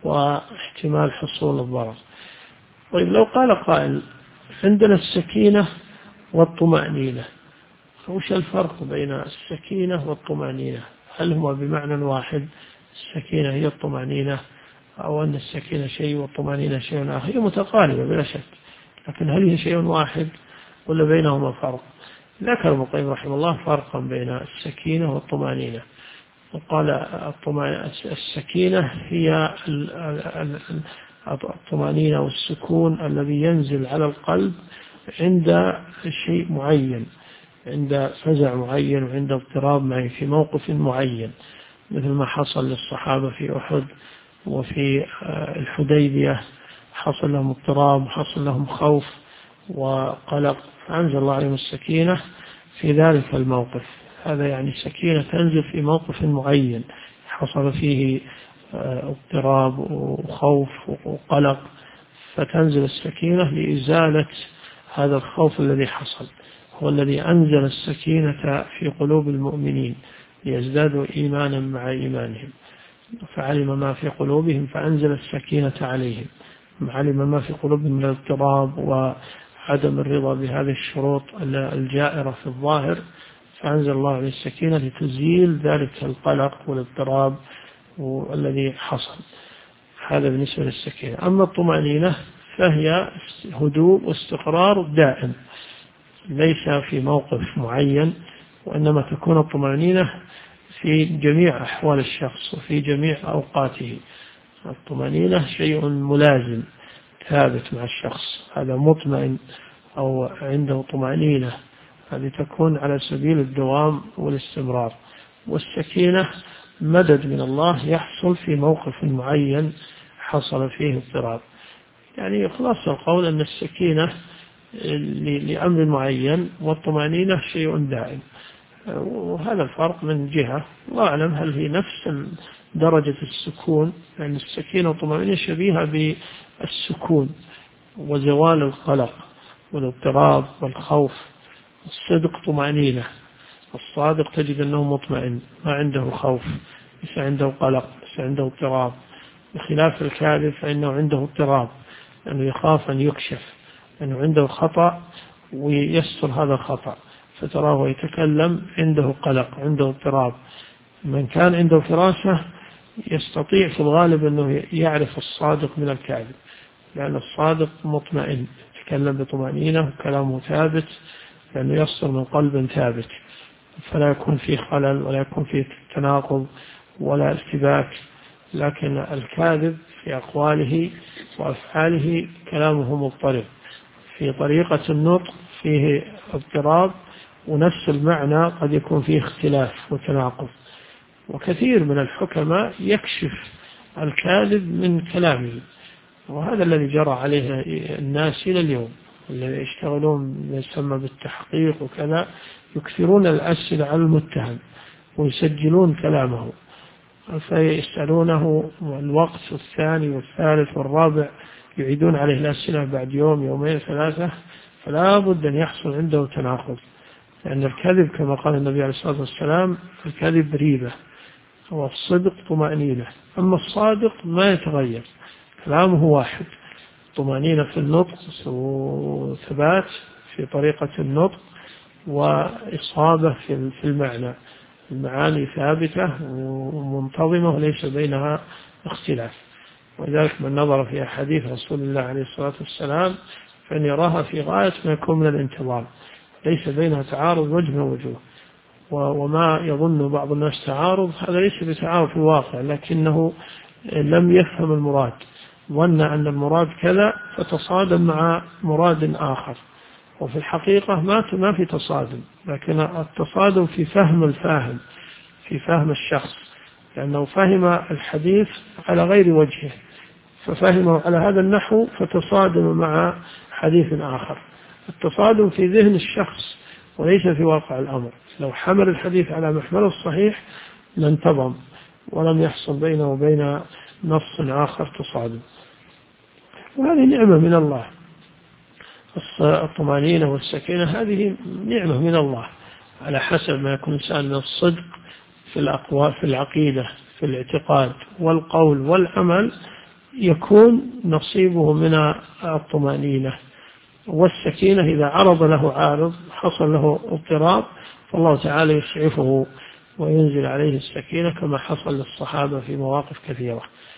واحتمال حصول الضرر. طيب لو قال قائل عندنا السكينة والطمأنينة، وش الفرق بين السكينة والطمأنينة؟ هل هما بمعنى واحد؟ السكينة هي الطمأنينة، أو أن السكينة شيء والطمأنينة شيء آخر؟ هي متقاربة بلا شك، لكن هل هي شيء واحد ولا بينهما فرق؟ ذكر ابن القيم رحمه الله فرقا بين السكينة والطمأنينة، وقال السكينة هي الطمأنينة والسكون الذي ينزل على القلب عند شيء معين، عند فزع معين وعند اضطراب معين في موقف معين، مثل ما حصل للصحابة في أحد وفي الحديبية، حصل لهم اضطراب وحصل لهم خوف وقلق، فأنزل الله عليهم السكينة في ذلك الموقف. هذا يعني السكينة تنزل في موقف معين حصل فيه اضطراب وخوف وقلق، فتنزل السكينة لإزالة هذا الخوف الذي حصل. هو الذي أنزل السكينة في قلوب المؤمنين ليزدادوا إيمانا مع إيمانهم، فعلم ما في قلوبهم فأنزل السكينة عليهم، علم ما في قلوبهم من الاضطراب وعدم الرضا بهذه الشروط الجائرة في الظاهر، فأنزل الله عليه السكينة لتزيل ذلك القلق والاضطراب الذي حصل. هذا بالنسبة للسكينة. أما الطمأنينة فهي هدوء واستقرار دائم، ليس في موقف معين، وإنما تكون الطمأنينة في جميع أحوال الشخص وفي جميع أوقاته. الطمأنينة شيء ملازم ثابت مع الشخص، هذا مطمئن أو عنده طمأنينة، هذه تكون على سبيل الدوام والاستمرار. والسكينة مدد من الله يحصل في موقف معين حصل فيه اضطراب. يعني خلاص القول أن السكينة لأمر معين والطمأنينة شيء دائم، وهذا الفرق من جهة. الله أعلم هل هي نفس درجة السكون، يعني السكينة والطمأنينة شبيهة بالسكون وزوال القلق والاضطراب والخوف. الصدق طمأنينة، الصادق تجد أنه مطمئن ما عنده خوف، ليس عنده قلق، ليس عنده اضطراب، بخلاف الكاذب فإنه عنده اضطراب لأنه يخاف أن يكشف، لأنه عنده خطأ ويستر هذا الخطأ، فتراه يتكلم عنده قلق عنده اضطراب. من كان عنده فراسة يستطيع في الغالب أنه يعرف الصادق من الكاذب، لأن الصادق مطمئن يتكلم بطمأنينة وكلامه ثابت، لأنه يصدر من قلب ثابت، فلا يكون فيه خلل ولا يكون فيه تناقض ولا ارتباك. لكن الكاذب في أقواله وأفعاله كلامه مضطرب، في طريقة النطق فيه اضطراب، ونفس المعنى قد يكون فيه اختلاف وتناقض. وكثير من الحكماء يكشف الكاذب من كلامه، وهذا الذي جرى عليه الناس إلى اليوم، الذي يشتغلون يسمى بالتحقيق وكذا، يكثرون الأسئلة على المتهم ويسجلون كلامه، فيسألونه الوقت الثاني والثالث والرابع، يعيدون عليه الأسئلة بعد يوم يومين ثلاثة، فلا بد أن يحصل عنده تناقض. لأن الكذب كما قال النبي عليه الصلاة والسلام الكذب ريبة، والصدق طمأنينة. أما الصادق ما يتغير، كلامه واحد، طمأنينة في النطق وثبات في طريقة النطق وإصابة في المعنى، المعاني ثابتة ومنتظمة وليس بينها اختلاف. ولذلك من نظر في أحاديث رسول الله عليه الصلاة والسلام فإن يراها في غاية ما يكون من الانتظام، ليس بينها تعارض وجه من وجوه. وما يظن بعض الناس تعارض، هذا ليس بتعارض في الواقع، لكنه لم يفهم المراد، ظن أن المراد كذا فتصادم مع مراد آخر، وفي الحقيقة ما في تصادم، لكن التصادم في فهم الفاهم، في فهم الشخص، لأنه فهم الحديث على غير وجهه ففهمه على هذا النحو فتصادم مع حديث آخر. التصادم في ذهن الشخص وليس في واقع الأمر. لو حمل الحديث على محمله الصحيح لانتظم ولم يحصل بينه وبين نص آخر تصادم، وهذه نعمة من الله. الطمأنينة والسكينة هذه نعمة من الله، على حسب ما يكون الإنسان من الصدق في الأقوال، في العقيدة، في الاعتقاد والقول والعمل، يكون نصيبه من الطمأنينة والسكينة. إذا عرض له عارض حصل له اضطراب فالله تعالى يسعفه وينزل عليه السكينة كما حصل للصحابة في مواقف كثيرة.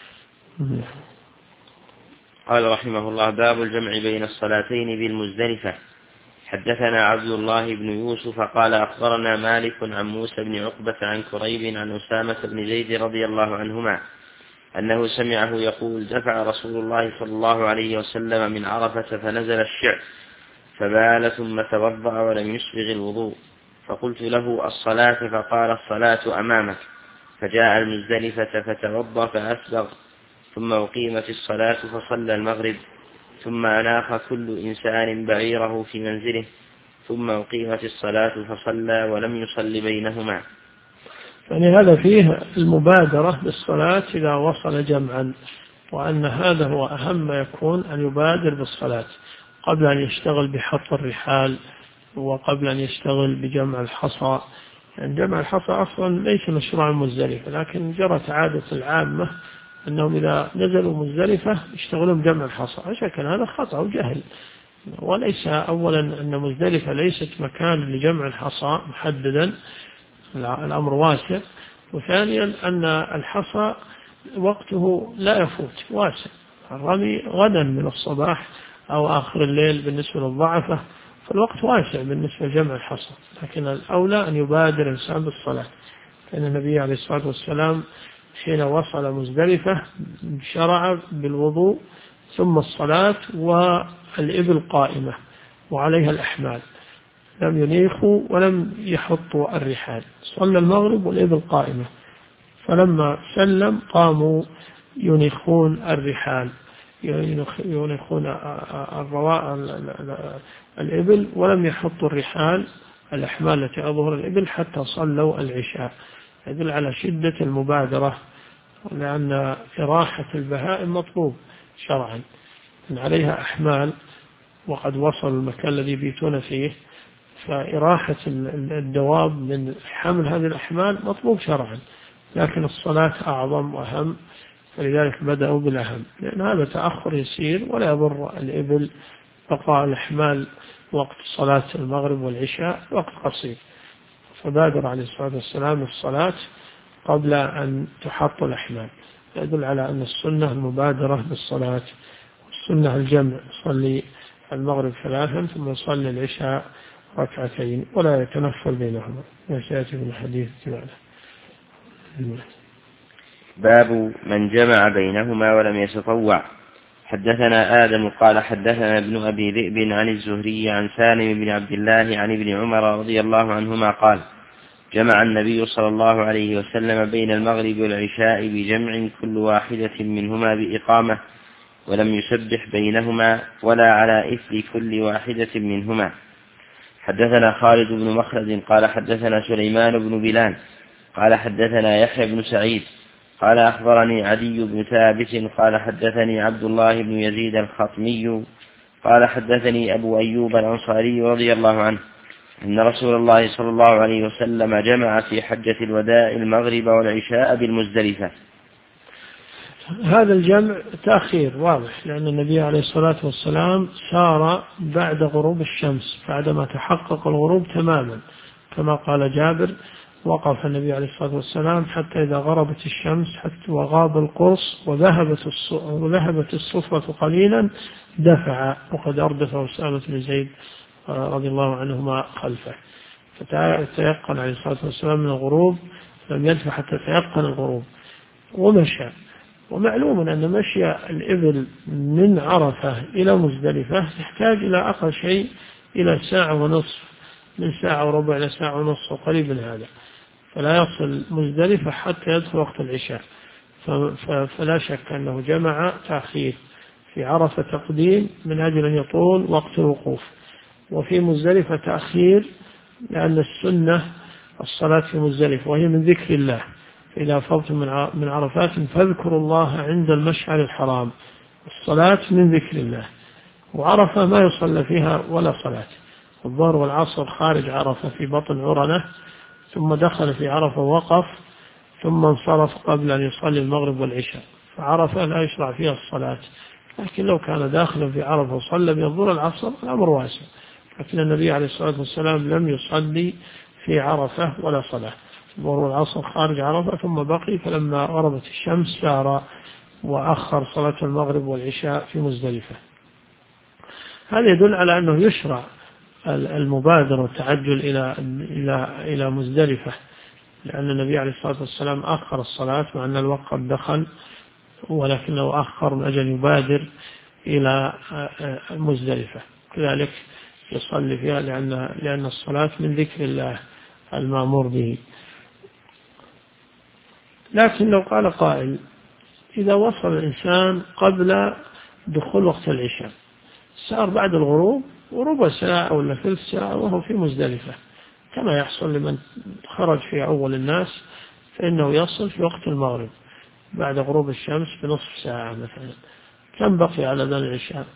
قال رحمه الله: باب الجمع بين الصلاتين بالمزدلفة. حدثنا عبد الله بن يوسف قال أخبرنا مالك عن موسى بن عقبة عن كريب عن أسامة بن زيد رضي الله عنهما أنه سمعه يقول: دفع رسول الله صلى الله عليه وسلم من عرفة فنزل الشعب فبال ثم توضأ ولم يسبغ الوضوء، فقلت له: الصلاة؟ فقال: الصلاة أمامك. فجاء المزدلفة فتوضأ فأسبغ، ثم أقيمت الصلاة فصلى المغرب، ثم أناخ كل إنسان بعيره في منزله، ثم أقيمت الصلاة فصلى ولم يصل بينهما. يعني هذا فيه المبادرة بالصلاة إذا وصل جمعا، وأن هذا هو أهم ما يكون، أن يبادر بالصلاة قبل أن يشتغل بحط الرحال وقبل أن يشتغل بجمع الحصى. يعني جمع الحصى أصلا ليس مشروعا مزدلفة، لكن جرت عادة العامة أنهم إذا نزلوا مزدلفة يشتغلون بجمع الحصى. عشان هذا خطأ وجهل، وليس أولا أن مزدلفة ليست مكان لجمع الحصى محددا، الأمر واسع، وثانيا أن الحصى وقته لا يفوت واسع، الرمي غدا من الصباح أو آخر الليل بالنسبة للضعفة، فالوقت واسع بالنسبة لجمع الحصى، لكن الأولى أن يبادر الإنسان بالصلاة. كان النبي عليه الصلاة والسلام حين وصل مزدلفة شرع بالوضوء ثم الصلاة والإبل قائمة وعليها الأحمال، لم ينيخوا ولم يحطوا الرحال، صلى المغرب والإبل قائمة، فلما سلم قاموا ينيخون الرحال، ينيخون الإبل، ولم يحطوا الرحال الأحمال التي أظهر الإبل حتى صلوا العشاء. يدل على شدة المبادرة، لأن إراحة البهائم مطلوب شرعا، إن عليها أحمال وقد وصلوا المكان الذي يبيتون فيه، فإراحة الدواب من حمل هذه الأحمال مطلوب شرعا، لكن الصلاة أعظم وأهم، فلذلك بدأوا بالأهم، لأن هذا تأخر يسير ولا يضر الإبل، بقاء الأحمال وقت صلاة المغرب والعشاء وقت قصير، فبادر عليه الصلاة والسلام الصلاة قبل أن تحط الأحمال. يدل على أن السنة المبادرة بالصلاة، والسنة الجمع، صلي المغرب 3 ثم صلي العشاء 2 ولا يتنفل بينهما، وسيأتي من الحديث معنا. باب من جمع بينهما ولم يتطوع. حدثنا آدم قال حدثنا ابن أبي ذئب عن الزهري عن سالم بن عبد الله عن ابن عمر رضي الله عنهما قال: جمع النبي صلى الله عليه وسلم بين المغرب والعشاء بجمع كل واحدة منهما بإقامة، ولم يسبح بينهما ولا على إثر كل واحدة منهما. حدثنا خالد بن مخلد قال حدثنا سليمان بن بلال قال حدثنا يحيى بن سعيد قال أخبرني عدي بن ثابت قال حدثني عبد الله بن يزيد الخطمي قال حدثني أبو أيوب الأنصاري رضي الله عنه أن رسول الله صلى الله عليه وسلم جمع في حجة الوداع المغرب والعشاء بالمزدلفة. هذا الجمع تأخير واضح، لأن النبي عليه الصلاة والسلام سار بعد غروب الشمس، بعدما تحقق الغروب تماما، كما قال جابر: وقف النبي عليه الصلاة والسلام حتى إذا غربت الشمس حتى وغاب القرص وذهبت الصفرة قليلا دفع، وقد أردف أسامة بن زيد رضي الله عنهما خلفه، فتيقن عليه الصلاة والسلام من الغروب، لم يدفع حتى تيقن الغروب ومشى. ومعلوم أن مشي الإبل من عرفة إلى مزدلفة يحتاج إلى أقل شيء إلى 1.5 ساعة، من 1.25 ساعة إلى 1.5 ساعة وقريب من هذا، فلا يصل مزدلفة حتى يدخل وقت العشاء. فلا شك أنه جمع تأخير، في عرفة تقديم من أجل أن يطول وقت الوقوف، وفي مزدلفة تأخير لأن السنة الصلاة في مزدلفة وهي من ذكر الله، فإذا أفضتم من عرفات فاذكروا الله عند المشعر الحرام، الصلاة من ذكر الله، وعرفة ما يصلى فيها ولا صلاة، الظهر والعصر خارج عرفة في بطن عرنة، ثم دخل في عرفة وقف، ثم انصرف قبل أن يصلي المغرب والعشاء، فعرفة لا يشرع فيها الصلاة. لكن لو كان داخلا في عرفة وصلى بظهر العصر الأمر واسع. لكن النبي عليه الصلاة والسلام لم يصلي في عرفة ولا صلاة، الظهر والعصر خارج عرفة، ثم بقي فلما غربت الشمس سار وأخر صلاة المغرب والعشاء في مزدلفة. هذا يدل على أنه يشرع المبادرة والتعجل إلى مزدلفة، لأن النبي عليه الصلاة والسلام أخر الصلاة مع أن الوقت قد دخل، ولكنه أخر من أجل يبادر إلى مزدلفة، كذلك يصلي فيها لأن الصلاة من ذكر الله المأمور به. لكن لو قال قائل إذا وصل الإنسان قبل دخول وقت العشاء، سار بعد الغروب وربع ساعة ولا ثلث ساعة وهو في مزدلفة، كما يحصل لمن خرج في أول الناس، فإنه يصل في وقت المغرب بعد غروب الشمس بنصف ساعة مثلا، كم بقي على ذن العشاء؟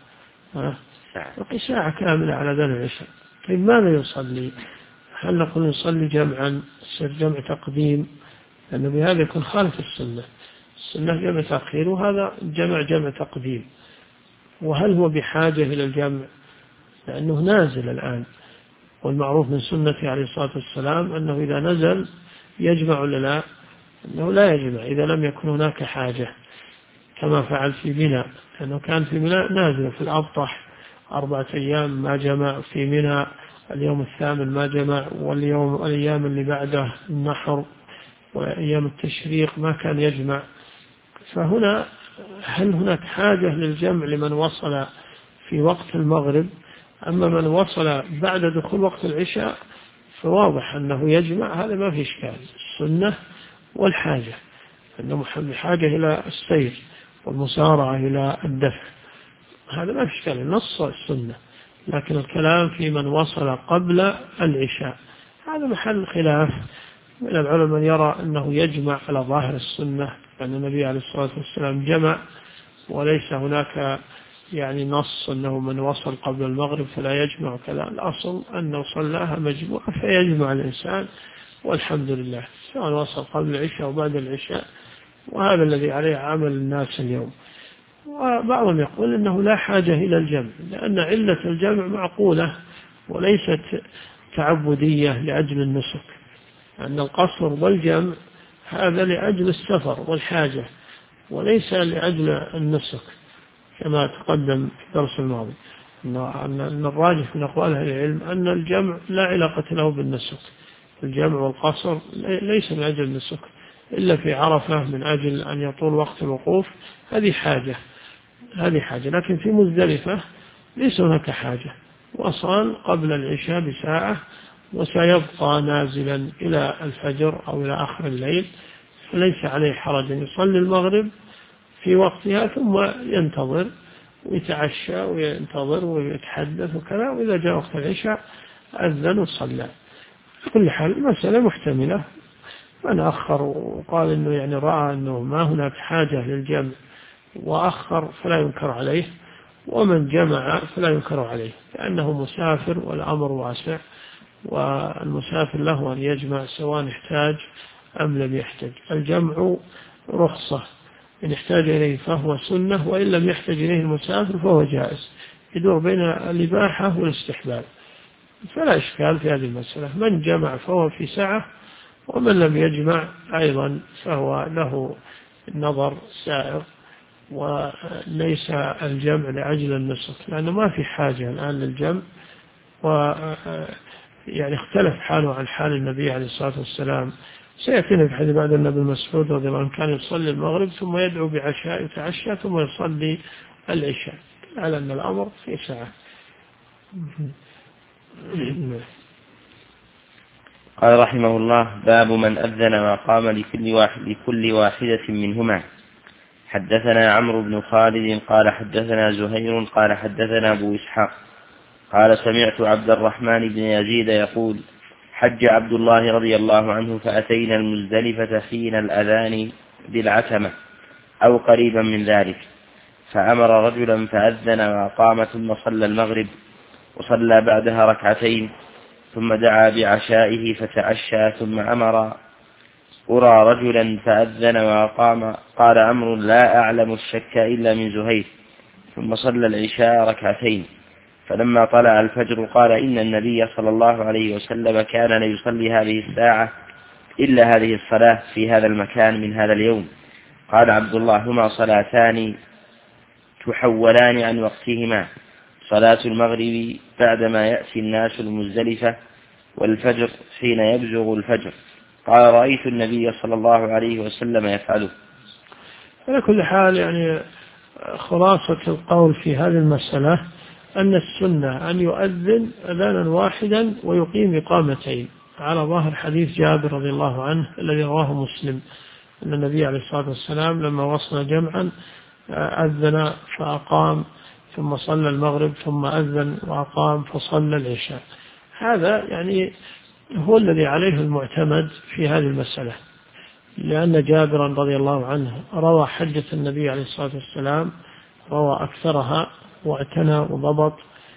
بقي ساعة كاملة على ذن العشاء. طيب ماذا يصلي؟ هل نقول يصلي جمعا، جمع تقديم، لأنه بهذا يكون خالف السنة جمع تأخير، وهذا جمع تقديم. وهل هو بحاجة إلى الجمع؟ لأنه نازل الآن، والمعروف من سنة عليه الصلاة والسلام أنه إذا نزل يجمع ولا لا؟ أنه لا يجمع إذا لم يكن هناك حاجة، كما فعل في منى، لأنه كان في منى نازل في الأبطح 4 أيام ما جمع، في منى اليوم 8 ما جمع، والأيام اللي بعده النحر وأيام التشريق ما كان يجمع. فهنا هل هناك حاجة للجمع لمن وصل في وقت المغرب؟ أما من وصل بعد دخول وقت العشاء فواضح أنه يجمع، هذا ما في إشكال، السنة والحاجة، أنه بحاجة إلى السير والمسارعة إلى الدفع، هذا ما في إشكال، نص السنة. لكن الكلام في من وصل قبل العشاء هذا محل خلاف من العلماء، من يرى أنه يجمع على ظاهر السنة، لأن النبي عليه الصلاة والسلام جمع، وليس هناك يعني نص أنه من وصل قبل المغرب فلا يجمع كذا، الأصل أنه صلاها مجموعة فيجمع الإنسان والحمد لله، سواء وصل قبل العشاء وبعد العشاء، وهذا الذي عليه عمل الناس اليوم. وبعضهم يقول أنه لا حاجة إلى الجمع، لأن علة الجمع معقولة وليست تعبدية لأجل النسك، أن القصر والجمع هذا لأجل السفر والحاجة وليس لأجل النسك، كما تقدم في الدرس الماضي أن الراجح من أقوال أهل العلم أن الجمع لا علاقة له بالنسك، الجمع والقصر ليس من أجل النسك إلا في عرفة من أجل أن يطول وقت الوقوف، هذه حاجة، لكن في مزدلفة ليس هناك حاجة، وصل قبل العشاء بساعة وسيبقى نازلا إلى الفجر أو إلى آخر الليل، فليس عليه حرج أن يصلي المغرب في وقتها ثم ينتظر ويتعشى وينتظر ويتحدث وكذا، وإذا جاء وقت العشاء أذن وصلى. في كل حال المسألة محتملة، من أخر وقال إنه يعني رأى أنه ما هناك حاجة للجمع وأخر فلا ينكر عليه، ومن جمع فلا ينكر عليه، لأنه مسافر والأمر واسع، والمسافر له أن يجمع سواء احتاج أم لم يحتاج. الجمع رخصة، إن احتاج إليه فهو سنة، وإن لم يحتاج إليه المسافر فهو جائز، يدور بين الإباحة والاستحباب، فلا إشكال في هذه المسألة. من جمع فهو في سعة، ومن لم يجمع أيضا فهو له النظر سائر، وليس الجمع لأجل النسك، لأنه ما في حاجة الآن للجمع، يعني اختلف حاله عن حال النبي عليه الصلاة والسلام. سيأتينا في حديث بعد النبي مسعود رضي الله عنه كان يصلي المغرب ثم يدعو بعشاء يتعشى ثم يصلي العشاء، على أن الأمر في ساعة. قال رحمه الله: باب من أذن وقام لكل واحدة منهما. حدثنا عمرو بن خالد قال حدثنا زهير قال حدثنا أبو إسحاق قال سمعت عبد الرحمن بن يزيد يقول: حج عبد الله رضي الله عنه فأتينا المزدلفة حين الأذان بالعتمة أو قريبا من ذلك، فأمر رجلا فأذن وقام ثم صلى المغرب وصلى بعدها ركعتين، ثم دعا بعشائه فتعشى، ثم أمر أرى رجلا فأذن وأقام. قال عمرو: لا أعلم الشك إلا من زهير. ثم صلى العشاء ركعتين. فلما طلع الفجر قال: إن النبي صلى الله عليه وسلم كان ليصلي هذه الساعة إلا هذه الصلاة في هذا المكان من هذا اليوم. قال عبد الله: هما صلاتان تحولان عن وقتهما، صلاة المغرب بعدما يأتي الناس المزدلفة، والفجر حين يبزغ الفجر. قال: رأيت النبي صلى الله عليه وسلم يفعله. على كل حال يعني خلاصة القول في هذه المسألة أن السنة أن يؤذن أذانا واحدا ويقيم إقامتين، على ظاهر حديث جابر رضي الله عنه الذي رواه مسلم أن النبي عليه الصلاة والسلام لما وصل جمعا أذن فأقام، ثم صلى المغرب، ثم أذن وأقام فصلى العشاء. هذا يعني هو الذي عليه المعتمد في هذه المسألة، لأن جابرا رضي الله عنه روى حجة النبي عليه الصلاة والسلام، روى أكثرها واعتنى وضبط،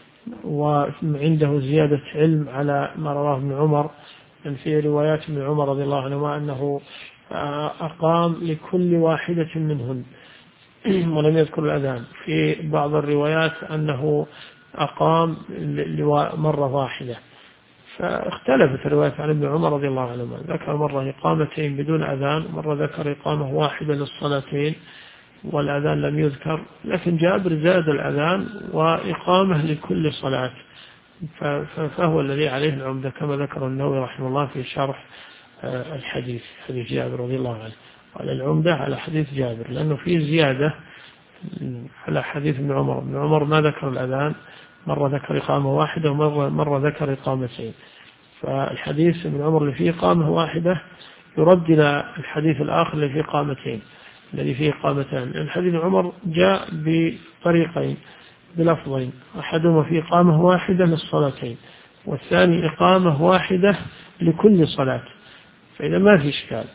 وعنده زيادة علم على ما رواه ابن عمر. في روايات ابن عمر رضي الله عنهما أنه أقام لكل واحدة منهن ولم يذكر الأذان. في بعض الروايات أنه أقام مرة واحدة. فاختلفت الروايات عن ابن عمر رضي الله عنهما، ذكر مرة إقامتين بدون أذان، مرة ذكر إقامة واحدة للصلاتين والأذان لم يذكر، لكن جابر زاد الأذان وإقامة لكل صلاة، فهو الذي عليه العمدة كما ذكر النووي رحمه الله في شرح الحديث، حديث جابر رضي الله عنه. قال العمدة على حديث جابر لأنه فيه زيادة على حديث ابن عمر. ابن عمر ما ذكر الأذان، مرة ذكر إقامة واحدة ومرة ذكر إقامتين. فالحديث ابن عمر اللي فيه إقامة واحدة يرد إلى الحديث الآخر اللي فيه إقامتين، الذي فيه إقامتان. الحديث ابن عمر جاء بطريقين بلفظين، أحدهما فيه إقامة واحدة للصلاتين، والثاني إقامة واحدة لكل صلاة. فإذا ما في إشكال،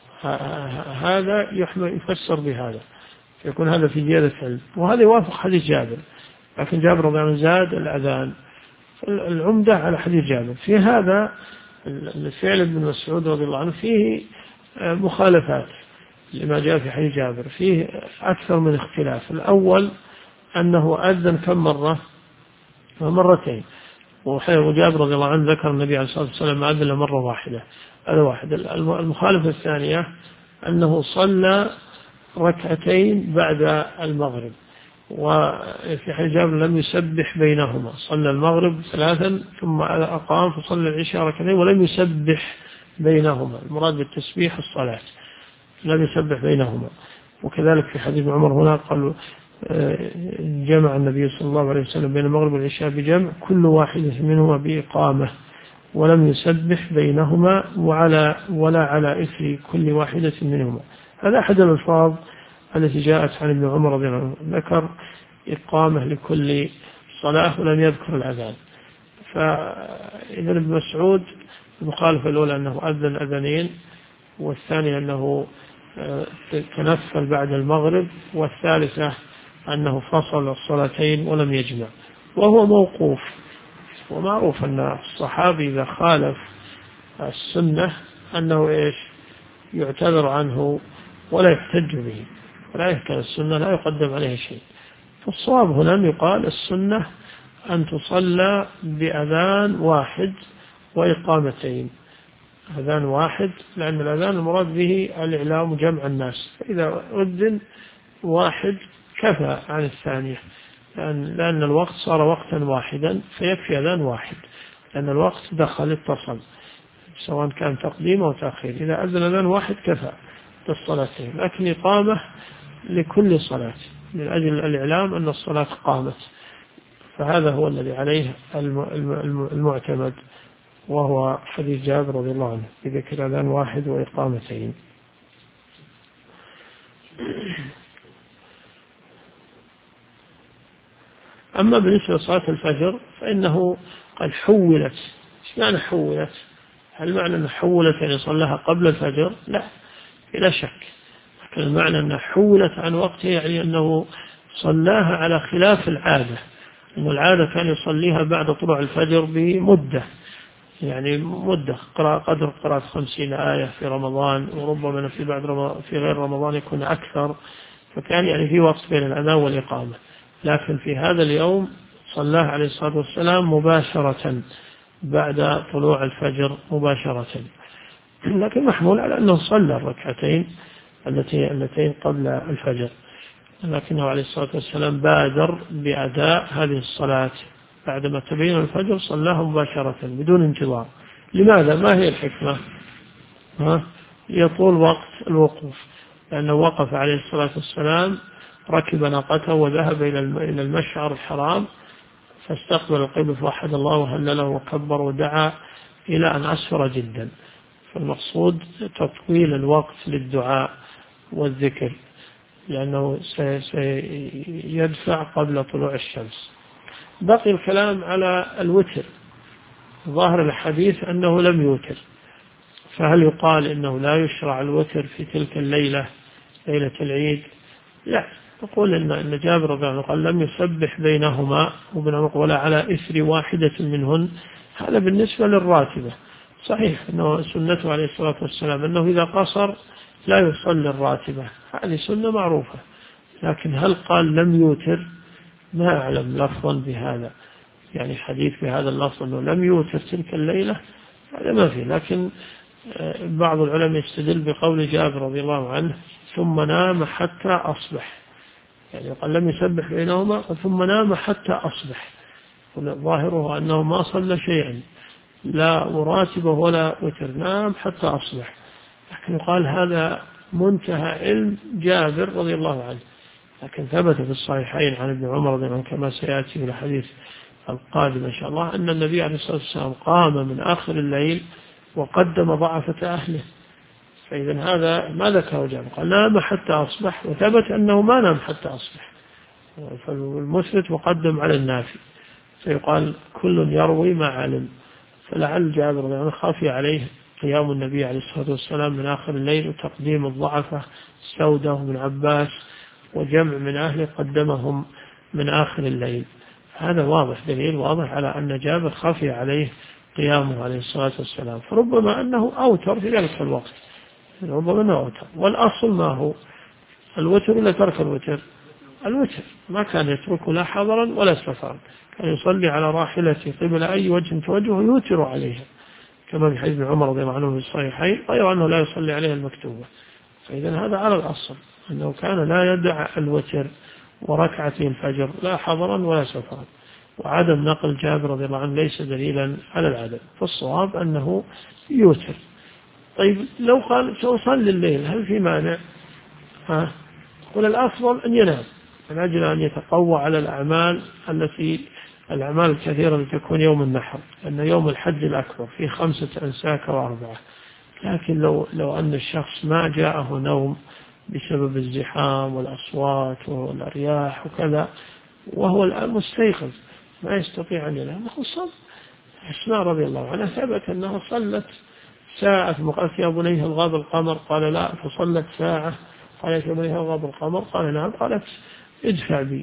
هذا يفسر بهذا، يكون هذا في زيادة علم، وهذا يوافق حديث جابر. لكن جابر رضي الله عنه زاد الأذان، العمدة على حديث جابر. في هذا الفعل ابن مسعود رضي الله عنه فيه مخالفات لما جاء في حديث جابر، فيه أكثر من اختلاف. الأول أنه أذن كم مرة؟ مرتين. وجابر رضي الله عنه ذكر النبي عليه الصلاة والسلام أذن مرة واحدة، هذا واحد. المخالفة الثانية أنه صلى ركعتين بعد المغرب، وفي حديث جابر لم يسبح بينهما، صلى المغرب 3 ثم أقام فصلى العشاء ركعتين ولم يسبح بينهما. المراد بالتسبيح الصلاة، لم يسبح بينهما. وكذلك في حديث عمر هنا قال جمع النبي صلى الله عليه وسلم بين المغرب والعشاء بجمع، كل واحدة منهما بإقامة، ولم يسبح بينهما ولا على إثر كل واحدة منهما. هذا أحد الألفاظ التي جاءت عن ابن عمر رضي الله عنه، ذكر إقامة لكل صلاة ولم يذكر الأذان. فإذا ابن مسعود المخالفة الأولى أنه أذن أذانين، والثانية أنه تنفل بعد المغرب، والثالثة أنه فصل الصلاتين ولم يجمع، وهو موقوف. ومعروف أن الصحابي إذا خالف السنة أنه يعتذر عنه ولا يحتج به، ولا يحكم السنة لا يقدم عليه شيء. فالصواب هنا أن يقال السنة أن تصلى بأذان واحد وإقامتين. أذان واحد لأن الأذان المراد به الإعلام جمع الناس، فإذا أذن واحد كفى عن الثانية، لأن الوقت صار وقتا واحدا فيكفي أذان واحد، لأن الوقت دخل اتصل سواء كان تقديم أو تأخير. إذا أذن أذان واحد كفى للصلاتين، لكن إقامة لكل صلاة من أجل الإعلام أن الصلاة قامت. فهذا هو الذي عليه المعتمد، وهو حديث جابر رضي الله عنه بذكر أذان واحد وإقامتين. أما بالنسبة لصلاة الفجر فإنه قد حولت. إيش معنى حولت؟ هل معنى أنه حولت يعني صلىها قبل الفجر؟ لا، بلا شك. لكن المعنى أنه حولت عن وقته يعني أنه صلاها على خلاف العادة، أن العادة كان يصليها بعد طلوع الفجر بمدة، يعني مدة قدر قراءة 50 آية في رمضان، وربما في بعد في غير رمضان يكون أكثر، فكان يعني في وقت بين الأذان والإقامة. لكن في هذا اليوم صلاه عليه الصلاة والسلام مباشرة بعد طلوع الفجر مباشرة، لكن محمول على أنه صلى الركعتين اللتين قبل الفجر، لكنه عليه الصلاة والسلام بادر بأداء هذه الصلاة بعدما تبين الفجر، صلاها مباشرة بدون انتظار. لماذا؟ ما هي الحكمة؟ يطول وقت الوقوف، لأنه وقف عليه الصلاة والسلام، ركب ناقته وذهب إلى المشعر الحرام، فاستقبل القبلة فوحد الله وهلله وكبر ودعا إلى أن أسفر جدا. فالمقصود تطويل الوقت للدعاء والذكر، لأنه سيدفع قبل طلوع الشمس. بقي الكلام على الوتر. ظاهر الحديث أنه لم يوتر، فهل يقال إنه لا يشرع الوتر في تلك الليلة، ليلة العيد؟ لا، نقول إن جابر رضي الله عنه قال لم يسبح بينهما ولا على إثر واحدة منهن. هذا بالنسبة للراتبة. صحيح أنه سنته عليه الصلاة والسلام أنه إذا قصر لا يصلي الراتبة، هذه سنة معروفة، لكن هل قال لم يوتر؟ ما أعلم لفظا بهذا، يعني حديث بهذا اللفظ أنه لم يوتر تلك الليلة، هذا ما فيه. لكن بعض العلماء يستدل بقول جابر رضي الله عنه ثم نام حتى أصبح، يعني قال لم يسبح بينهما ثم نام حتى أصبح، ظاهره أنه ما صلى شيئا لا مراتبة ولا وتر، نام حتى أصبح. لكن قال هذا منتهى علم جابر رضي الله عنه، لكن ثبت في الصحيحين عن ابن عمر رضي الله عنه كما سيأتي في الحديث القادم إن شاء الله أن النبي عليه الصلاة والسلام قام من آخر الليل وقدم ضعفة أهله. فإذا هذا ما ذكره جابر، قال نام حتى أصبح، وثبت أنه ما نام حتى أصبح، فالمثبت مقدم على النافي، فيقال كل يروي ما علم. فلعل جابر رضي الله عنه خافي عليه قيام النبي عليه الصلاة والسلام من آخر الليل وتقديم الضعفة سودة وابن عباس وجمع من أهله قدمهم من آخر الليل. هذا واضح، دليل واضح على أن جابر خافي عليه قيامه عليه الصلاة والسلام، فربما أنه أوتر في ذلك الوقت، ربما أنه أوتر. والأصل ما هو الوتر ولا ترك الوتر؟ الوتر ما كان يترك لا حضرا ولا سفرا، كان يصلي على راحلته قبل أي وجه توجهه يوتر عليها، كما في حديث ابن عمر رضي الله عنه في الصحيحين، غير أنه لا يصلي عليها المكتوبة. فإذا هذا على الأصل أنه كان لا يدع الوتر وركعتي الفجر لا حضرا ولا سفرا، وعدم نقل جابر رضي الله عنه ليس دليلا على العدم، فالصواب أنه يوتر. طيب لو قال سأصلي الليل هل في مانع؟ قل الأفضل أن ينام من أجل أن يتقوى على الأعمال الكثيرة التي تكون يوم النحر، لأن يوم الحج الأكبر فيه 5 أنساك و4. لكن لو أن الشخص ما جاءه نوم بسبب الزحام والأصوات والأرياح وكذا، وهو الآن مستيقظ ما يستطيع أن ينام، صلى. أسماء رضي الله عنها ثبت أنها صلت ساعة، قالت يا بني هل غاب القمر؟ قال لا، فصلت ساعة. قالت يا بني هل غاب القمر؟ قال نعم. قالت ادفع بي.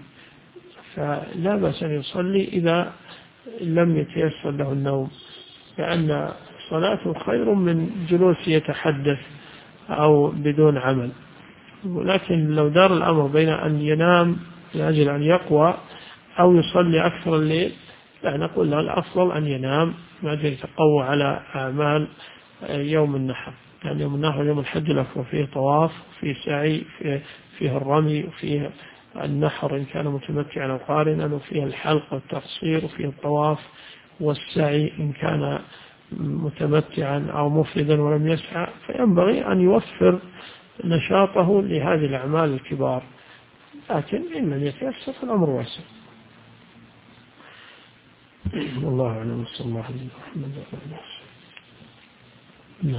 فلا بأس أن يصلي إذا لم يتيسر له النوم، لأن صلاته خير من جلوس يتحدث أو بدون عمل. ولكن لو دار الأمر بين أن ينام لأجل أن يقوى أو يصلي أكثر الليل، لا، نقول له الأفضل أن ينام لأجل يتقوى على أعمال يوم النحر، يعني يوم النحر يوم الحج الأكبر فيه طواف، فيه سعي، فيه الرمي، وفيه النحر إن كان متمتعا أو قارنا، وفيه الحلق والتقصير، وفيه الطواف والسعي إن كان متمتعا أو مفردا ولم يسعى، فينبغي أن يوفر نشاطه لهذه الأعمال الكبار. لكن إن لم يتيسر فالأمر واسع. والله أعلم. صلى الله عليه وسلم. نعم.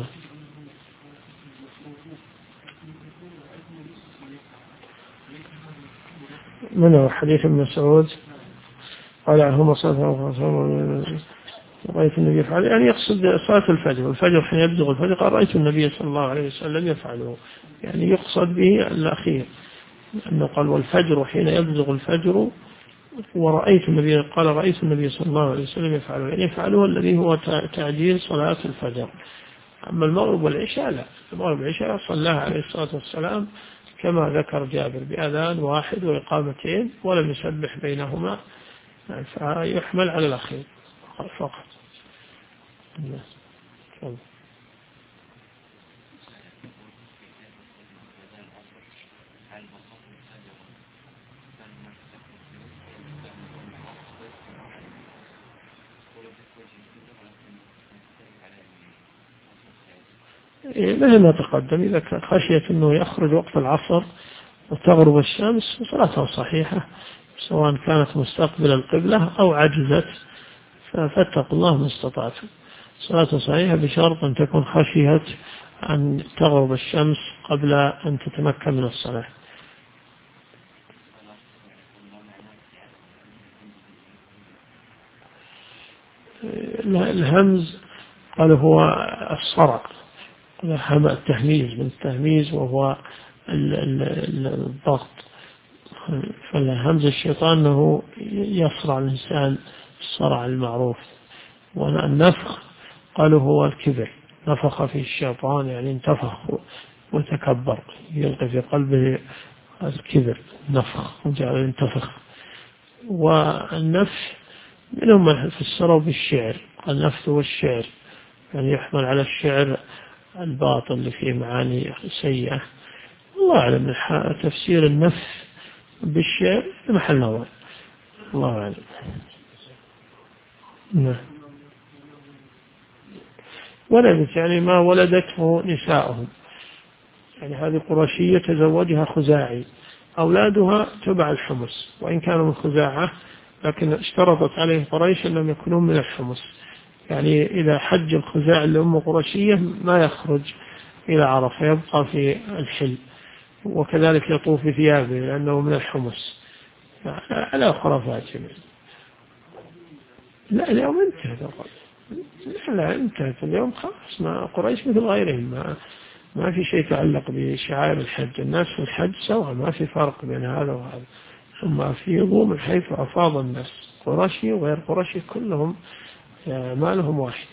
من هو حديث ابن مسعود قال عنهما صلاة رأيت النبي يفعل، يعني يقصد صلاة الفجر، والفجر حين يبزغ الفجر قال رأيت النبي صلى الله عليه وسلم يفعله، يعني يقصد به الأخير، أنه قال والفجر حين يبزغ الفجر ورأيت النبي قال رأيت النبي صلى الله عليه وسلم يفعله، يعني يفعله الذي هو تعجيل صلاة الفجر. أما المغرب والعشاء لا، المغرب والعشاء صلاها عليه الصلاة والسلام كما ذكر جابر بأذان واحد وإقامتين ولم يسبح بينهما، فيحمل على الأخير فقط. مثل ما تقدم، إذا خشيت أنه يخرج وقت العصر وتغرب الشمس صلاتها صحيحة، سواء كانت مستقبل القبلة أو عجزت، فاتقوا الله ما استطعتم. صلاة صحيحة بشرط أن تكون خشية أن تغرب الشمس قبل أن تتمكن من الصلاة. الهمز قال هو الصرع، التهميز من التهميز وهو الضغط. فالهمز الشيطان أنه يصرع الإنسان الصرع المعروف. والنفخ قالوا هو الكبر، نفخ في الشيطان يعني انتفخ وتكبر، يلقي في قلبه الكبر، نفخ وجعل ينتفخ. والنفس منهم من فسروا بالشعر، النفث والشعر يعني يحمل على الشعر الباطل اللي فيه معاني سيئة. الله أعلم تفسير النفس بالشعر محل نظر، الله أعلم. ولدت يعني ما ولدته نساؤهم، يعني هذه قرشية تزوجها خزاعي، أولادها تبع الحمص وإن كانوا من خزاعة، لكن اشترطت عليه قريش أنهم يكونون من الحمص. يعني إذا حج الخزاع لأم قرشية ما يخرج إلى عرفة، يبقى في الحل، وكذلك يطوف في ثيابه لأنه من الحمص. على خرافات. لا اليوم انتهت، لا انتهت اليوم خلاص، ما قريش مثل غيرهم، ما في شيء يتعلق بشعائر الحج، الناس في الحج سواء، ما في فرق بين هذا وهذا. ثم أفيضوا من حيث أفاض الناس، قرشي وغير قرشي كلهم مالهم واحد.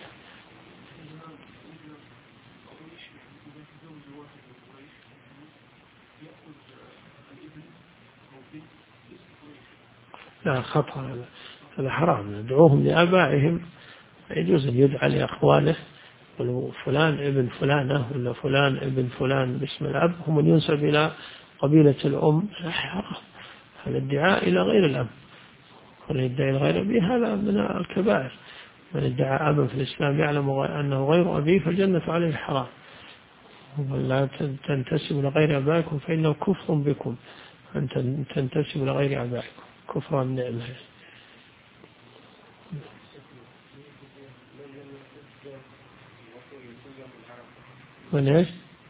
لا خطأ، هذا حرام. ندعوهم لآبائهم، يجوز أن يدعى لأخوانه، فلان ابن فلانة ولا فلان ابن فلان باسم الأب، هم من ينسب إلى قبيلة الأم، حرام. هذا الدعاء إلى غير الأب، ومن يدعي الغير أبيه هذا من الكبائر. من ادعى أبا في الإسلام يعلم أنه غير أبيه فالجنة عليه حرام. ولا تنتسب لغير أبائكم فإنه كفر بكم أن تنتسب لغير أبائكم، كفر النعمة. من ايش؟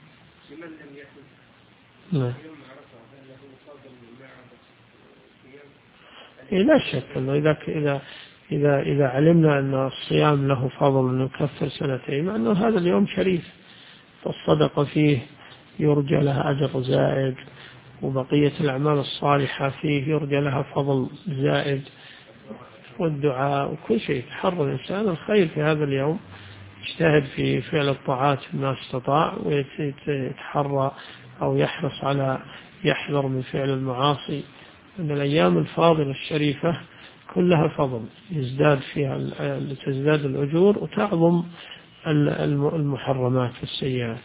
لا. لا شك أنه إذا علمنا أن الصيام له فضل أنه يكفر سنتين، مع أنه هذا اليوم شريف فالصدقة فيه يرجى لها أجر زائد، وبقية الأعمال الصالحة فيه يرجى لها فضل زائد، والدعاء وكل شيء. تحرى الإنسان الخير في هذا اليوم، يجتهد في فعل الطاعات ما استطاع، ويتحرى أو يحرص على يحذر من فعل المعاصي. أن الأيام الفاضلة الشريفة كلها فضل، يزداد فيها تزداد الأجور وتعظم المحرمات والسيئات.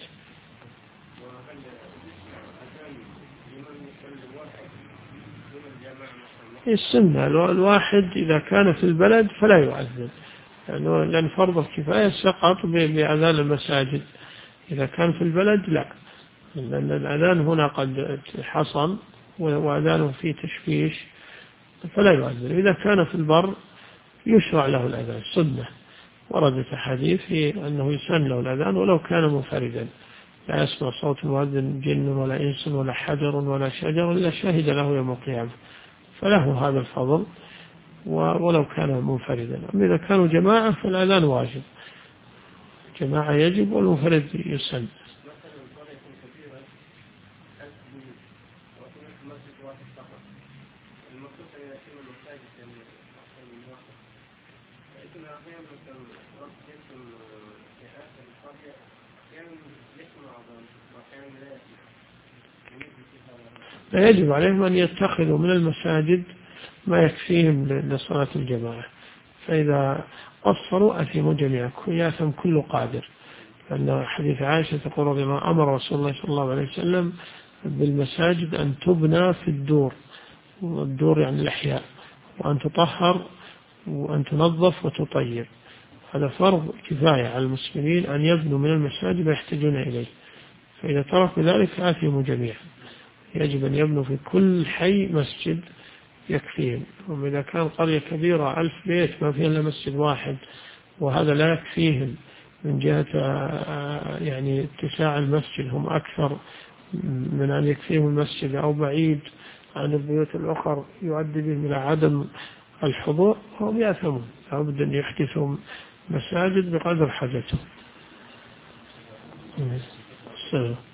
السنة الواحد إذا كان في البلد فلا يعذب، لأن فرض الكفاية سقط بأذان المساجد. إذا كان في البلد لا، لأن الأذان هنا قد حصل وأذانه فيه تشويش فلا يؤذن. إذا كان في البر يشرع له الأذان سنة، وردت أحاديث في أنه يسن له الأذان ولو كان منفردا، لا يسمع صوت المؤذن جن ولا إنس ولا حجر ولا شجر إلا شهد له يوم القيامة، فله هذا الفضل ولو كان منفردا. أما إذا كانوا جماعة فالأذان واجب، جماعة يجب والمنفرد يسن. فيجب عليهم أن يتخذوا من المساجد ما يكفيهم لصلاة الجماعة، فإذا قصروا أثموا جميعا، يأثم كل قادر. لأن حديث عائشة تقول رضي الله عنها أمر رسول الله صلى الله عليه وسلم بالمساجد أن تبنى في الدور، والدور يعني الأحياء، وأن تطهر وأن تنظف وتطيب. هذا فرض كفاية على المسلمين أن يبنوا من المساجد ما يحتاجون إليه، فإذا تركوا ذلك آثموا جميعا. يجب أن يبنوا في كل حي مسجد يكفيهم. وإذا كان قرية كبيرة 1000 بيت ما فيها إلا مسجد واحد، وهذا لا يكفيهم من جهة يعني اتساع المسجد، هم أكثر من أن يكفيهم المسجد، أو بعيد عن البيوت الأخرى يؤدي بهم إلى عدم الحضور، هم يأثمون. لابد أن يحدثوا مساجد بقدر حاجتهم.